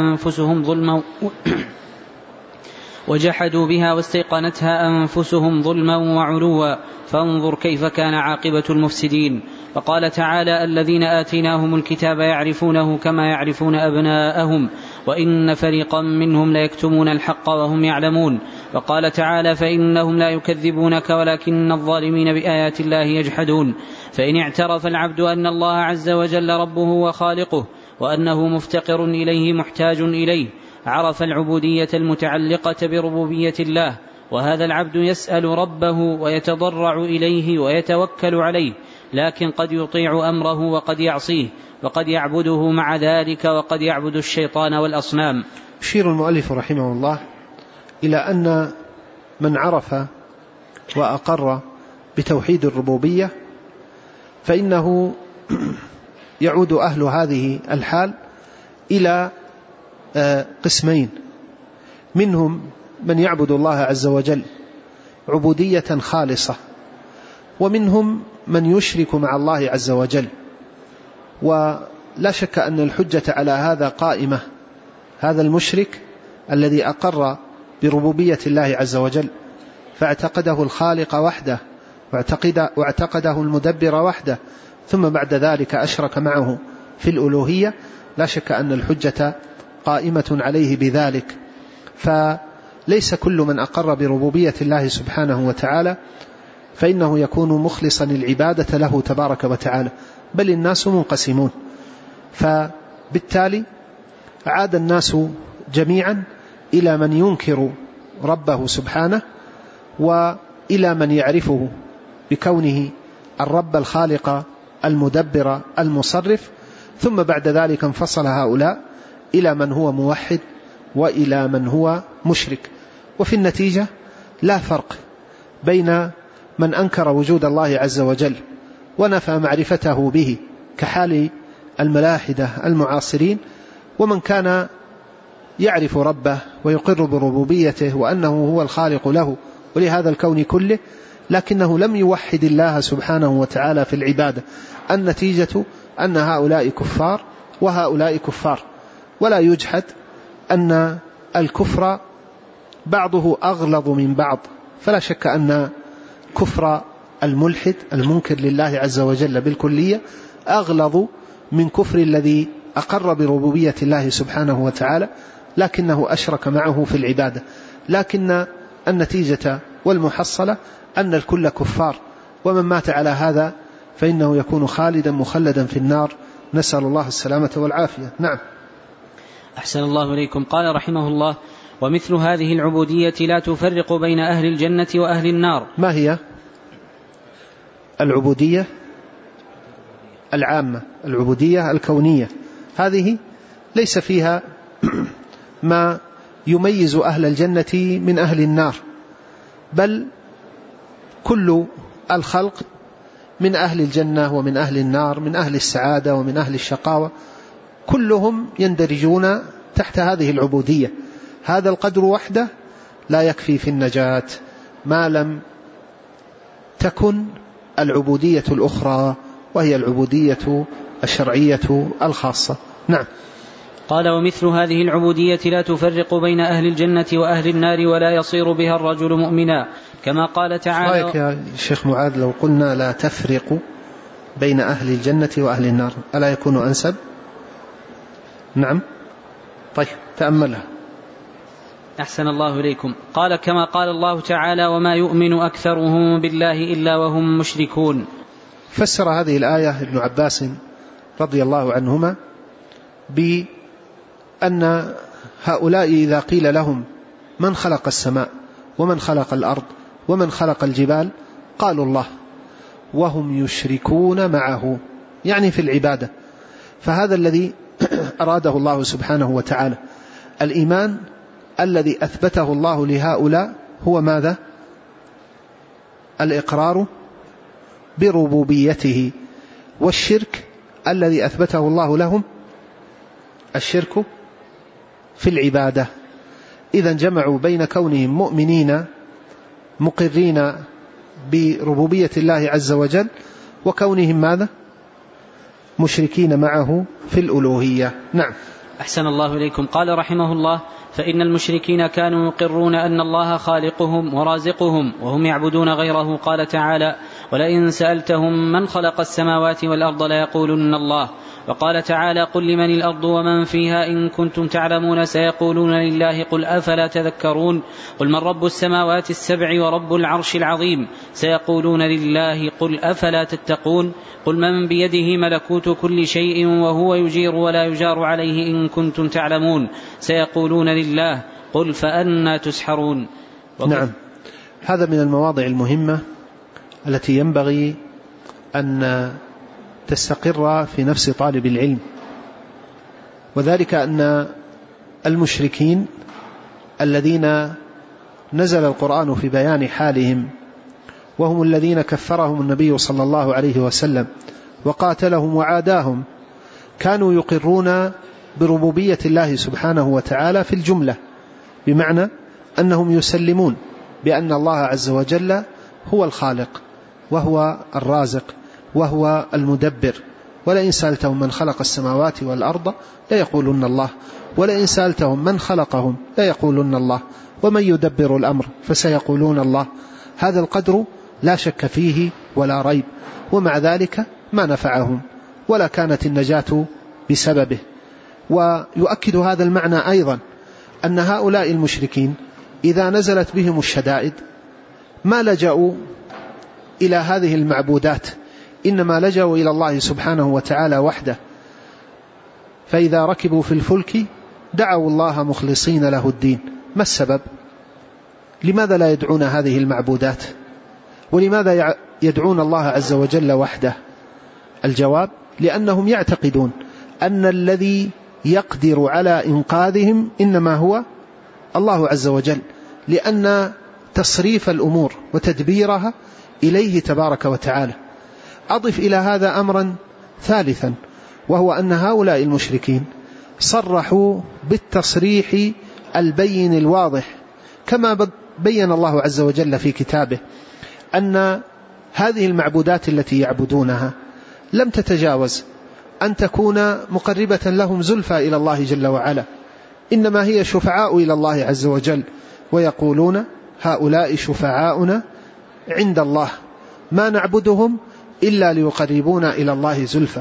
أنفسهم ظلما وعلوا فانظر كيف كان عاقبة المفسدين. وقال تعالى: الذين آتيناهم الكتاب يعرفونه كما يعرفون أبناءهم وإن فريقا منهم ليكتمون الحق وهم يعلمون. وقال تعالى: فإنهم لا يكذبونك ولكن الظالمين بآيات الله يجحدون. فإن اعترف العبد أن الله عز وجل ربه وخالقه وأنه مفتقر إليه محتاج إليه عرف العبودية المتعلقة بربوبية الله، وهذا العبد يسأل ربه ويتضرع إليه ويتوكل عليه، لكن قد يطيع أمره وقد يعصيه، وقد يعبده مع ذلك وقد يعبد الشيطان والأصنام.
يشير المؤلف رحمه الله إلى أن من عرف وأقر بتوحيد الربوبية فإنه يعود أهل هذه الحال إلى قسمين: منهم من يعبد الله عز وجل عبودية خالصة، ومنهم من يشرك مع الله عز وجل. ولا شك أن الحجة على هذا قائمة. هذا المشرك الذي أقر بربوبية الله عز وجل فاعتقده الخالق وحده واعتقده المدبر وحده، ثم بعد ذلك أشرك معه في الألوهية، لا شك أن الحجة قائمة عليه بذلك. فليس كل من أقر بربوبية الله سبحانه وتعالى فإنه يكون مخلصا العبادة له تبارك وتعالى، بل الناس منقسمون. فبالتالي عاد الناس جميعا إلى من ينكر ربه سبحانه، وإلى من يعرفه بكونه الرب الخالق المدبر المصرف، ثم بعد ذلك انفصل هؤلاء إلى من هو موحد وإلى من هو مشرك. وفي النتيجة لا فرق بين من أنكر وجود الله عز وجل ونفى معرفته به كحال الملاحدة المعاصرين، ومن كان يعرف ربه ويقر بربوبيته وأنه هو الخالق له ولهذا الكون كله، لكنه لم يوحد الله سبحانه وتعالى في العبادة. النتيجة أن هؤلاء كفار وهؤلاء كفار، ولا يجحد أن الكفر بعضه أغلظ من بعض. فلا شك أن كفر الملحد المنكر لله عز وجل بالكلية أغلظ من كفر الذي أقر بربوبية الله سبحانه وتعالى لكنه أشرك معه في العبادة. لكن النتيجة والمحصلة أن الكل كفار، ومن مات على هذا فإنه يكون خالدا مخلدا في النار، نسأل الله السلامة والعافية. نعم.
أحسن الله إليكم. قال رحمه الله: ومثل هذه العبودية لا تفرق بين أهل الجنة وأهل النار.
ما هي العبودية العامة؟ العبودية الكونية هذه ليس فيها ما يميز أهل الجنة من أهل النار، بل كل الخلق من أهل الجنة ومن أهل النار، من أهل السعادة ومن أهل الشقاوة، كلهم يندرجون تحت هذه العبودية. هذا القدر وحده لا يكفي في النجاة ما لم تكن العبودية الأخرى وهي العبودية الشرعية الخاصة. نعم.
قال: ومثل هذه العبودية لا تفرق بين أهل الجنة وأهل النار ولا يصير بها الرجل مؤمنا، كما قال تعالى.
رأيك يا شيخ معاذ لو قلنا لا تفرق بين أهل الجنة وأهل النار ألا يكون أنسب؟ نعم. طيب تأملها.
أحسن الله إليكم. قال: كما قال الله تعالى: وما يؤمن أكثرهم بالله إلا وهم مشركون.
فسر هذه الآية ابن عباس رضي الله عنهما بأن هؤلاء إذا قيل لهم من خلق السماء ومن خلق الأرض ومن خلق الجبال قالوا الله، وهم يشركون معه، يعني في العبادة. فهذا الذي أراده الله سبحانه وتعالى. الإيمان الذي أثبته الله لهؤلاء هو ماذا؟ الإقرار بربوبيته. والشرك الذي أثبته الله لهم الشرك في العبادة. إذا جمعوا بين كونهم مؤمنين مقرين بربوبية الله عز وجل وكونهم ماذا؟ مشركين معه في الألوهية. نعم.
أحسن الله إليكم. قال رحمه الله: فإن المشركين كانوا يقرون أن الله خالقهم ورازقهم وهم يعبدون غيره. قال تعالى: ولئن سألتهم من خلق السماوات والأرض ليقولن الله. وقال تعالى: قل لمن الأرض ومن فيها إن كنتم تعلمون سيقولون لله قل أفلا تذكرون. قل من رب السماوات السبع ورب العرش العظيم سيقولون لله قل أفلا تتقون. قل من بيده ملكوت كل شيء وهو يجير ولا يجار عليه إن كنتم تعلمون سيقولون لله قل فأنى تسحرون.
نعم، هذا من المواضع المهمة التي ينبغي أن تستقر في نفس طالب العلم، وذلك أن المشركين الذين نزل القرآن في بيان حالهم وهم الذين كفرهم النبي صلى الله عليه وسلم وقاتلهم وعاداهم كانوا يقرون بربوبية الله سبحانه وتعالى في الجملة، بمعنى أنهم يسلمون بأن الله عز وجل هو الخالق وهو الرازق وهو المدبر. ولئن سألتهم من خلق السماوات والأرض ليقولن الله، ولئن سألتهم من خلقهم ليقولن الله، ومن يدبر الأمر فسيقولون الله. هذا القدر لا شك فيه ولا ريب، ومع ذلك ما نفعهم ولا كانت النجاة بسببه. ويؤكد هذا المعنى أيضا أن هؤلاء المشركين إذا نزلت بهم الشدائد ما لجأوا إلى هذه المعبودات، إنما لجأوا إلى الله سبحانه وتعالى وحده. فإذا ركبوا في الفلك دعوا الله مخلصين له الدين. ما السبب؟ لماذا لا يدعون هذه المعبودات؟ ولماذا يدعون الله عز وجل وحده؟ الجواب: لأنهم يعتقدون أن الذي يقدر على إنقاذهم إنما هو الله عز وجل، لأن تصريف الأمور وتدبيرها إليه تبارك وتعالى. أضف إلى هذا أمرا ثالثا، وهو أن هؤلاء المشركين صرحوا بالتصريح البين الواضح كما بين الله عز وجل في كتابه أن هذه المعبودات التي يعبدونها لم تتجاوز أن تكون مقربة لهم زلفى إلى الله جل وعلا، إنما هي شفعاء إلى الله عز وجل، ويقولون هؤلاء شفعاؤنا عند الله ما نعبدهم إلا ليقربونا إلى الله زلفى.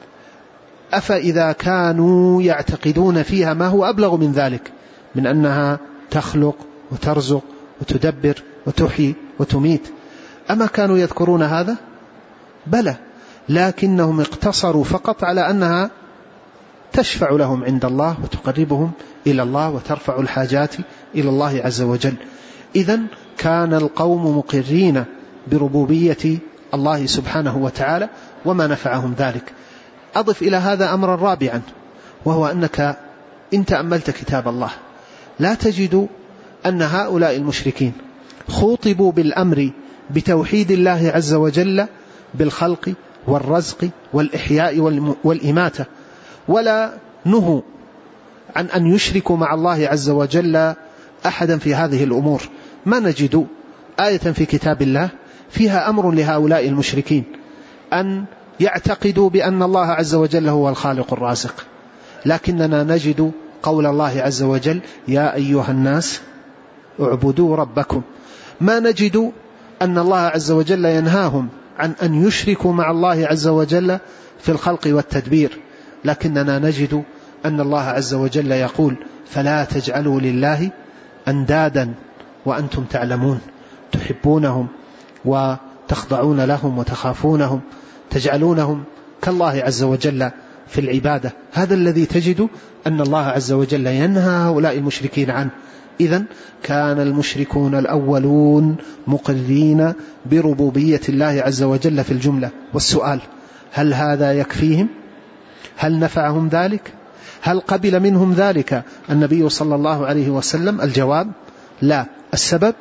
أفإذا كانوا يعتقدون فيها ما هو أبلغ من ذلك، من أنها تخلق وترزق وتدبر وتحيي وتميت، أما كانوا يذكرون هذا؟ بلى، لكنهم اقتصروا فقط على أنها تشفع لهم عند الله وتقربهم إلى الله وترفع الحاجات إلى الله عز وجل. إذن كان القوم مقرين بربوبية الله سبحانه وتعالى وما نفعهم ذلك. أضف إلى هذا أمرا رابعا، وهو أنك إن تأملت كتاب الله لا تجد أن هؤلاء المشركين خوطبوا بالأمر بتوحيد الله عز وجل بالخلق والرزق والإحياء والإماتة، ولا نهوا عن أن يشركوا مع الله عز وجل أحدا في هذه الأمور. ما نجد آية في كتاب الله فيها أمر لهؤلاء المشركين أن يعتقدوا بأن الله عز وجل هو الخالق الرازق، لكننا نجد قول الله عز وجل يا أيها الناس اعبدوا ربكم. ما نجد أن الله عز وجل ينهاهم عن أن يشركوا مع الله عز وجل في الخلق والتدبير، لكننا نجد أن الله عز وجل يقول فلا تجعلوا لله أندادا وأنتم تعلمون تحبونهم وتخضعون لهم وتخافونهم تجعلونهم كالله عز وجل في العبادة. هذا الذي تجد أن الله عز وجل ينهى هؤلاء المشركين عنه. إذن كان المشركون الأولون مقرين بربوبية الله عز وجل في الجملة. والسؤال: هل هذا يكفيهم؟ هل نفعهم ذلك؟ هل قبل منهم ذلك النبي صلى الله عليه وسلم؟ الجواب: لا. السبب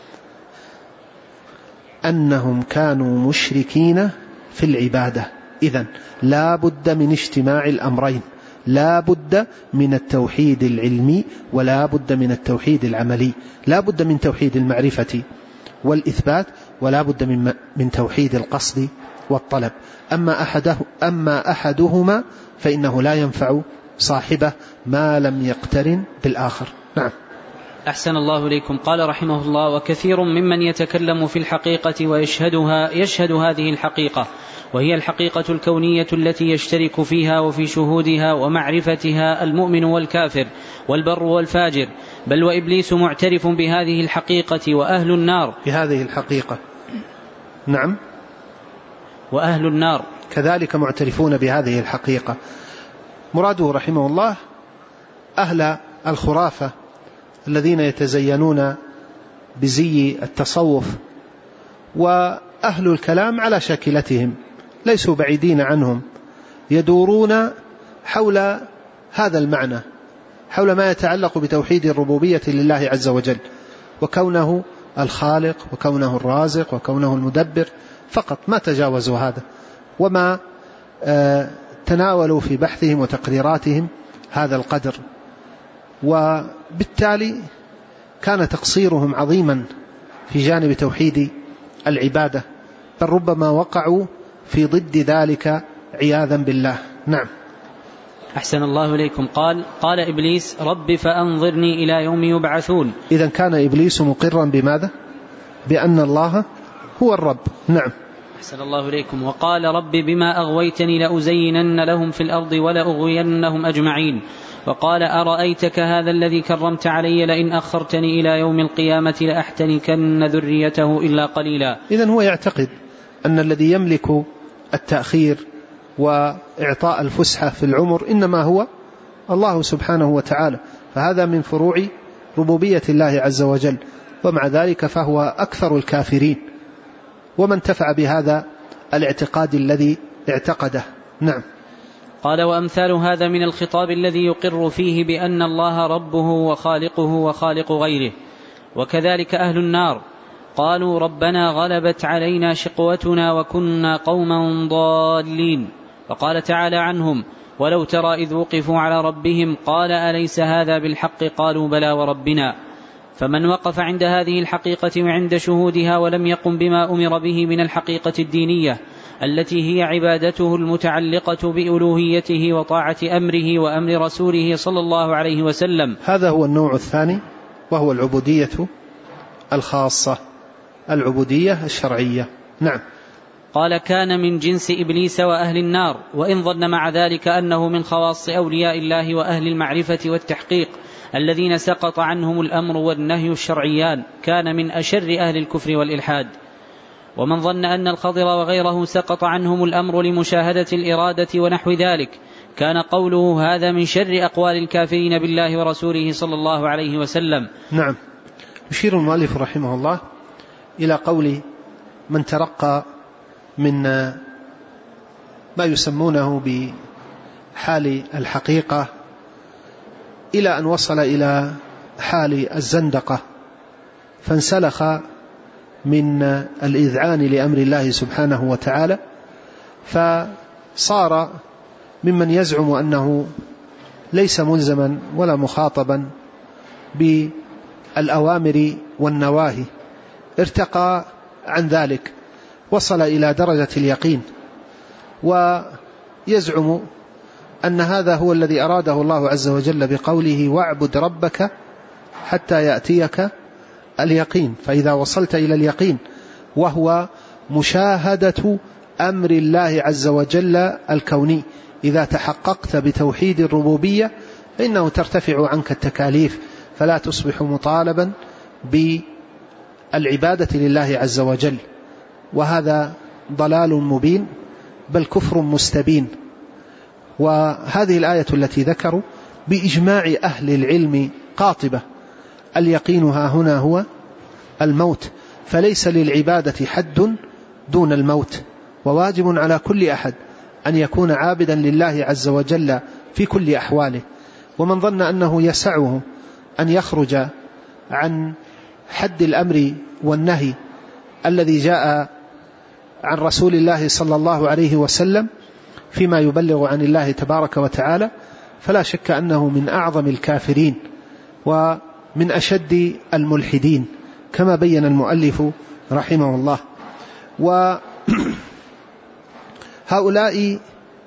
أنهم كانوا مشركين في العبادة. إذن لا بد من اجتماع الأمرين، لا بد من التوحيد العلمي ولا بد من التوحيد العملي، لا بد من توحيد المعرفة والإثبات ولا بد من توحيد القصد والطلب. أما أحدهما فإنه لا ينفع صاحبه ما لم يقترن بالآخر. نعم.
أحسن الله إليكم. قال رحمه الله: وكثير ممن يتكلم في الحقيقة يشهد هذه الحقيقة، وهي الحقيقة الكونية التي يشترك فيها وفي شهودها ومعرفتها المؤمن والكافر والبر والفاجر، بل وإبليس معترف بهذه الحقيقة وأهل النار
بهذه الحقيقة. نعم.
وأهل النار
كذلك معترفون بهذه الحقيقة. مراده رحمه الله أهل الخرافة الذين يتزينون بزي التصوف، وأهل الكلام على شاكلتهم ليسوا بعيدين عنهم، يدورون حول هذا المعنى، حول ما يتعلق بتوحيد الربوبية لله عز وجل، وكونه الخالق وكونه الرازق وكونه المدبر فقط، ما تجاوزوا هذا، وما تناولوا في بحثهم وتقريراتهم هذا القدر. وبالتالي كان تقصيرهم عظيما في جانب توحيد العبادة، بل ربما وقعوا في ضد ذلك عياذا بالله. نعم.
أحسن الله إليكم. قال إبليس: رب فأنظرني إلى يوم يبعثون.
إذن كان إبليس مقرا بماذا؟ بأن الله هو الرب. نعم.
أحسن الله إليكم. وقال: رب بما أغويتني لأزينن لهم في الأرض ولأغوينهم أجمعين. وقال: أرأيتك هذا الذي كرمت علي لئن أخرتني إلى يوم القيامة لأحتنكن ذريته إلا قليلا.
إذن هو يعتقد أن الذي يملك التأخير وإعطاء الفسحة في العمر إنما هو الله سبحانه وتعالى، فهذا من فروع ربوبية الله عز وجل، ومع ذلك فهو أكثر الكافرين ومن انتفع بهذا الاعتقاد الذي اعتقده. نعم.
قال: وأمثال هذا من الخطاب الذي يقر فيه بأن الله ربه وخالقه وخالق غيره. وكذلك أهل النار قالوا: ربنا غلبت علينا شقوتنا وكنا قوما ضالين. فقال تعالى عنهم: ولو ترى إذ وقفوا على ربهم قال أليس هذا بالحق؟ قالوا: بلى وربنا. فمن وقف عند هذه الحقيقة وعند شهودها ولم يقم بما أمر به من الحقيقة الدينية التي هي عبادته المتعلقة بألوهيته وطاعة أمره وأمر رسوله صلى الله عليه وسلم،
هذا هو النوع الثاني، وهو العبودية الخاصة، العبودية الشرعية. نعم.
قال: كان من جنس إبليس وأهل النار، وإن ظن مع ذلك أنه من خواص أولياء الله وأهل المعرفة والتحقيق الذين سقط عنهم الأمر والنهي الشرعيان، كان من أشر أهل الكفر والإلحاد. ومن ظن أن الخضر وغيره سقط عنهم الأمر لمشاهدة الإرادة ونحو ذلك، كان قوله هذا من شر أقوال الكافرين بالله ورسوله صلى الله عليه وسلم.
نعم. يشير المؤلف رحمه الله إلى قول من ترقى من ما يسمونه بحال الحقيقة إلى أن وصل إلى حال الزندقة، فانسلخ من الإذعان لأمر الله سبحانه وتعالى، فصار ممن يزعم أنه ليس ملزما ولا مخاطبا بالأوامر والنواهي، ارتقى عن ذلك، وصل إلى درجة اليقين، ويزعم أن هذا هو الذي أراده الله عز وجل بقوله واعبد ربك حتى يأتيك اليقين. فإذا وصلت إلى اليقين وهو مشاهدة أمر الله عز وجل الكوني، إذا تحققت بتوحيد الربوبية فإنه ترتفع عنك التكاليف، فلا تصبح مطالبا بالعبادة لله عز وجل. وهذا ضلال مبين بل كفر مستبين. وهذه الآية التي ذكروا بإجماع أهل العلم قاطبة، اليقين ها هنا هو الموت، فليس للعبادة حد دون الموت، وواجب على كل أحد أن يكون عابدا لله عز وجل في كل أحواله. ومن ظن أنه يسعه أن يخرج عن حد الأمر والنهي الذي جاء عن رسول الله صلى الله عليه وسلم فيما يبلغ عن الله تبارك وتعالى، فلا شك أنه من أعظم الكافرين ومن أشد الملحدين كما بين المؤلف رحمه الله. وهؤلاء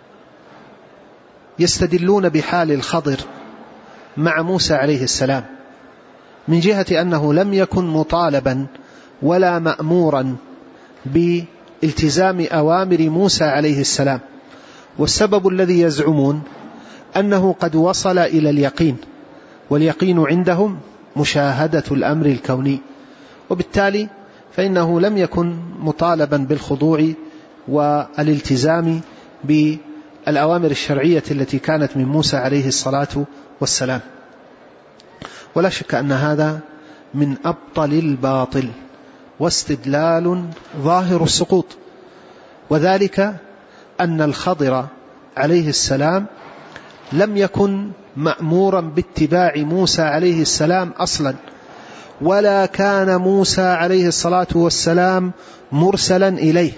يستدلون بحال الخضر مع موسى عليه السلام من جهة أنه لم يكن مطالبا ولا مأمورا بالتزام أوامر موسى عليه السلام، والسبب الذي يزعمون أنه قد وصل إلى اليقين، واليقين عندهم مشاهدة الأمر الكوني، وبالتالي فإنه لم يكن مطالبا بالخضوع والالتزام بالأوامر الشرعية التي كانت من موسى عليه الصلاة والسلام. ولا شك أن هذا من أبطل الباطل واستدلال ظاهر السقوط، وذلك أن الخضر عليه السلام لم يكن مأمورا باتباع موسى عليه السلام أصلا، ولا كان موسى عليه الصلاة والسلام مرسلا إليه.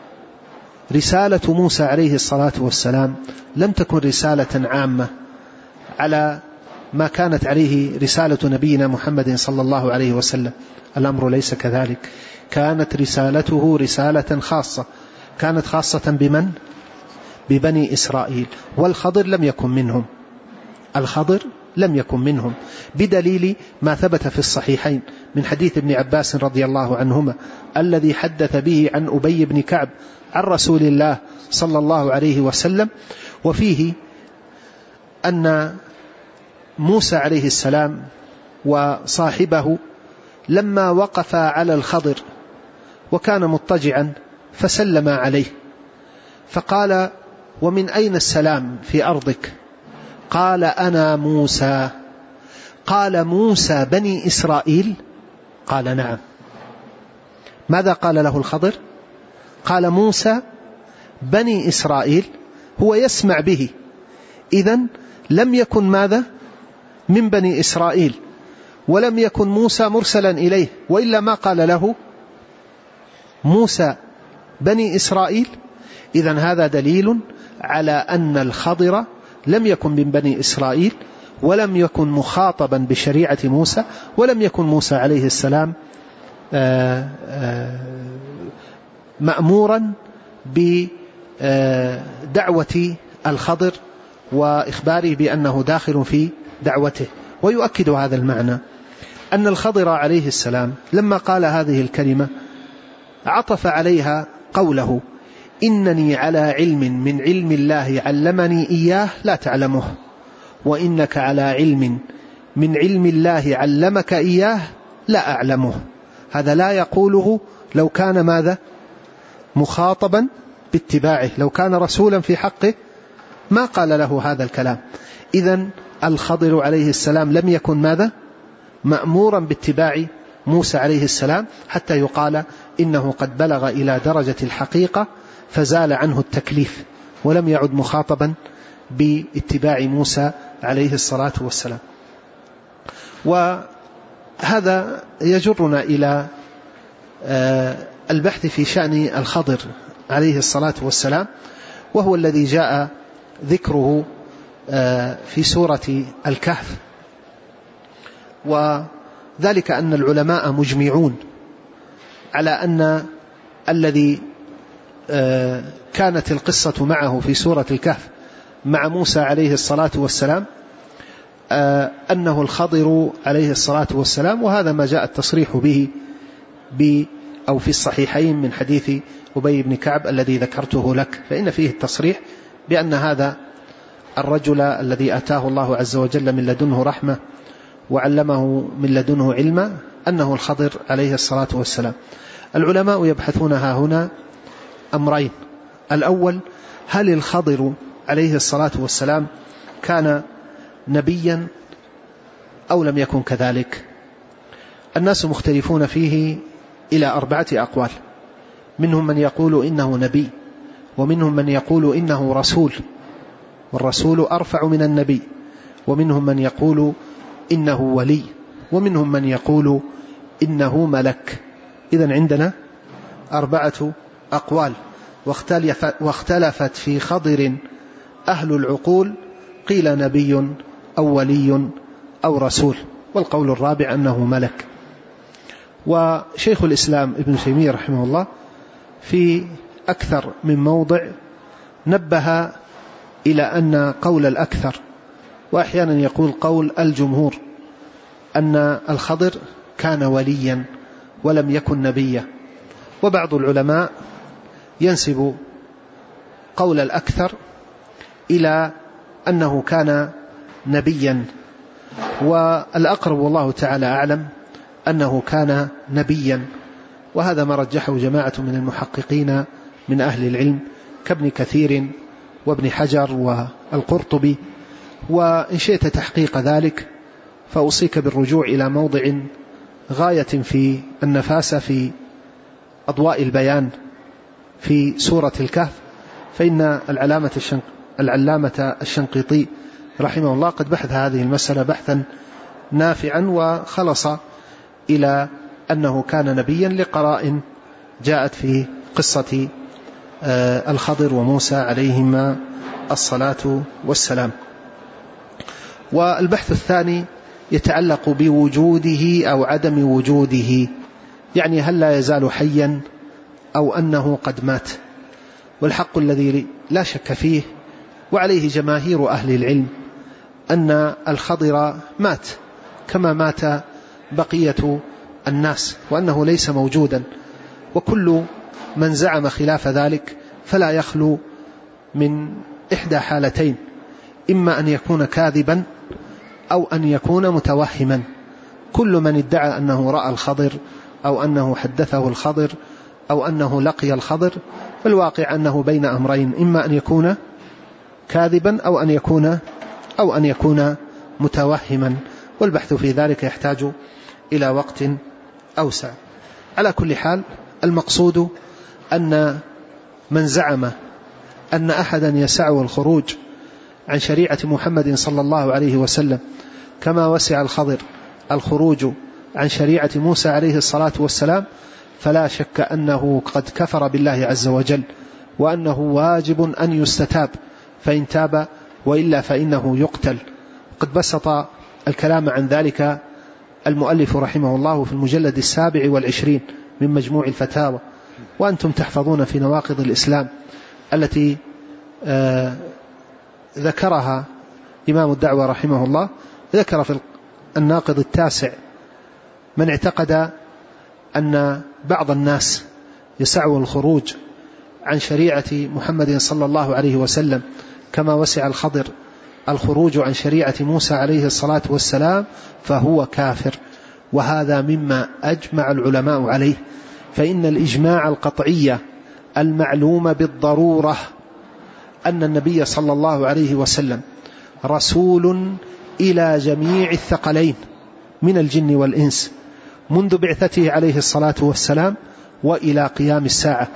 رسالة موسى عليه الصلاة والسلام لم تكن رسالة عامة على ما كانت عليه رسالة نبينا محمد صلى الله عليه وسلم، الأمر ليس كذلك. كانت رسالته رسالة خاصة، كانت خاصة بمن؟ ببني إسرائيل، والخضر لم يكن منهم، الخضر لم يكن منهم، بدليل ما ثبت في الصحيحين من حديث ابن عباس رضي الله عنهما الذي حدث به عن أبي بن كعب عن رسول الله صلى الله عليه وسلم، وفيه أن موسى عليه السلام وصاحبه لما وقفا على الخضر وكان مضطجعا فسلم عليه، فقال: ومن أين السلام في أرضك؟ قال: أنا موسى. قال: موسى بني إسرائيل؟ قال: نعم. ماذا قال له الخضر؟ قال: موسى بني إسرائيل، هو يسمع به، إذن لم يكن ماذا؟ من بني إسرائيل، ولم يكن موسى مرسلا إليه، وإلا ما قال له موسى بني إسرائيل. إذن هذا دليل على أن الخضر لم يكن من بني إسرائيل، ولم يكن مخاطبا بشريعة موسى، ولم يكن موسى عليه السلام مأمورا بدعوة الخضر وإخباره بأنه داخل في دعوته. ويؤكد هذا المعنى أن الخضر عليه السلام لما قال هذه الكلمة عطف عليها قوله: إنني على علم من علم الله علمني إياه لا تعلمه، وإنك على علم من علم الله علمك إياه لا أعلمه. هذا لا يقوله لو كان ماذا؟ مخاطبا باتباعه، لو كان رسولا في حقه ما قال له هذا الكلام. إذن الخضر عليه السلام لم يكن ماذا؟ مأمورا باتباع موسى عليه السلام، حتى يقال إنه قد بلغ إلى درجة الحقيقة فزال عنه التكليف، ولم يعد مخاطبا باتباع موسى عليه الصلاة والسلام. وهذا يجرنا إلى البحث في شأن الخضر عليه الصلاة والسلام، وهو الذي جاء ذكره في سورة الكهف. وذلك أن العلماء مجمعون على أن الذي كانت القصة معه في سورة الكهف مع موسى عليه الصلاة والسلام أنه الخضر عليه الصلاة والسلام، وهذا ما جاء التصريح به أو في الصحيحين من حديث أبي بن كعب الذي ذكرته لك، فإن فيه التصريح بأن هذا الرجل الذي آتاه الله عز وجل من لدنه رحمة وعلمه من لدنه علما أنه الخضر عليه الصلاة والسلام. العلماء يبحثون ها هنا أمرين: الأول: هل الخضر عليه الصلاة والسلام كان نبيا أو لم يكن كذلك؟ الناس مختلفون فيه إلى 4 أقوال. منهم من يقول إنه نبي، ومنهم من يقول إنه رسول، والرسول أرفع من النبي، ومنهم من يقول إنه ولي، ومنهم من يقول إنه ملك. إذن عندنا 4 أقوال، واختلفت في خضر أهل العقول، قيل نبي أو ولي أو رسول، والقول الرابع أنه ملك. وشيخ الإسلام ابن تيمية رحمه الله في أكثر من موضع نبه إلى أن قول الأكثر، وأحيانا يقول قول الجمهور، أن الخضر كان وليا ولم يكن نبيا. وبعض العلماء ينسب قول الأكثر إلى أنه كان نبيا، والأقرب والله تعالى أعلم أنه كان نبيا، وهذا ما رجحه جماعة من المحققين من أهل العلم كابن كثير وابن حجر والقرطبي. وإن شئت تحقيق ذلك فأوصيك بالرجوع إلى موضع غاية في النفاسة في أضواء البيان في سورة الكهف، فإن العلامة الشنقيطي رحمه الله قد بحث هذه المسألة بحثا نافعا، وخلص إلى أنه كان نبيا لقراء جاءت في قصة الخضر وموسى عليهما الصلاة والسلام. والبحث الثاني يتعلق بوجوده أو عدم وجوده، يعني هل لا يزال حيا أو أنه قد مات. والحق الذي لا شك فيه وعليه جماهير أهل العلم أن الخضر مات كما مات بقية الناس، وأنه ليس موجودا. وكل من زعم خلاف ذلك فلا يخلو من إحدى حالتين: إما أن يكون كاذبا أو أن يكون متوهما. كل من ادعى أنه رأى الخضر أو أنه حدثه الخضر أو أنه لقي الخضر، فالواقع أنه بين أمرين: إما أن يكون كاذبا أو أن يكون متوهما، والبحث في ذلك يحتاج إلى وقت أوسع. على كل حال، المقصود أن من زعم أن أحدا يسعه الخروج عن شريعة محمد صلى الله عليه وسلم كما وسع الخضر الخروج عن شريعة موسى عليه الصلاة والسلام، فلا شك أنه قد كفر بالله عز وجل، وأنه واجب أن يستتاب، فإن تاب وإلا فإنه يقتل. قد بسط الكلام عن ذلك المؤلف رحمه الله في المجلد 27 من مجموع الفتاوى، وأنتم تحفظون في نواقض الإسلام التي ذكرها إمام الدعوة رحمه الله. ذكر في الناقض 9 من اعتقد أن بعض الناس يسعه الخروج عن شريعة محمد صلى الله عليه وسلم كما وسع الخضر الخروج عن شريعة موسى عليه الصلاة والسلام، فهو كافر. وهذا مما أجمع العلماء عليه، فإن الإجماع القطعي المعلوم بالضرورة أن النبي صلى الله عليه وسلم رسول إلى جميع الثقلين من الجن والإنس منذ بعثته عليه الصلاة والسلام وإلى قيام الساعة،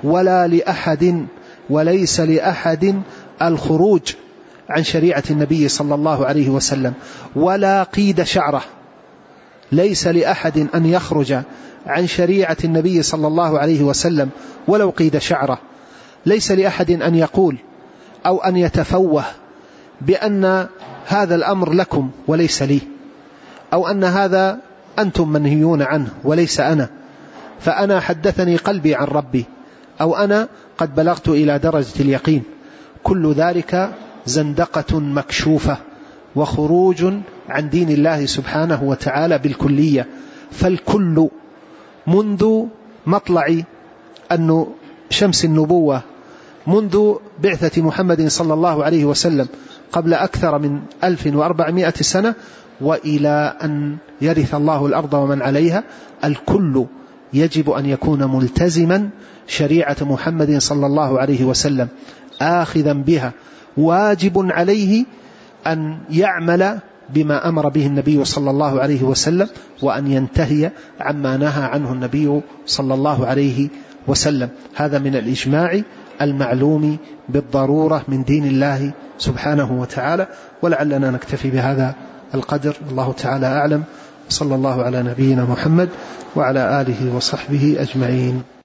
وليس لأحد الخروج عن شريعة النبي صلى الله عليه وسلم ولا قيد شعره. ليس لأحد أن يخرج عن شريعة النبي صلى الله عليه وسلم ولو قيد شعره. ليس لأحد أن يقول أو أن يتفوه بأن هذا الأمر لكم وليس لي، أو أن هذا أنتم منهيون عنه وليس أنا، فأنا حدثني قلبي عن ربي، أو أنا قد بلغت إلى درجة اليقين. كل ذلك زندقة مكشوفة وخروج عن دين الله سبحانه وتعالى بالكلية. فالكل منذ مطلع شمس النبوة، منذ بعثة محمد صلى الله عليه وسلم قبل أكثر من 1400 سنة وإلى أن يرث الله الأرض ومن عليها، الكل يجب أن يكون ملتزما شريعة محمد صلى الله عليه وسلم آخذا بها، واجب عليه أن يعمل بما أمر به النبي صلى الله عليه وسلم، وأن ينتهي عما نهى عنه النبي صلى الله عليه وسلم. هذا من الإجماع المعلوم بالضرورة من دين الله سبحانه وتعالى. ولعلنا نكتفي بهذا القدر، الله تعالى أعلم. صلى الله على نبينا محمد وعلى آله وصحبه أجمعين.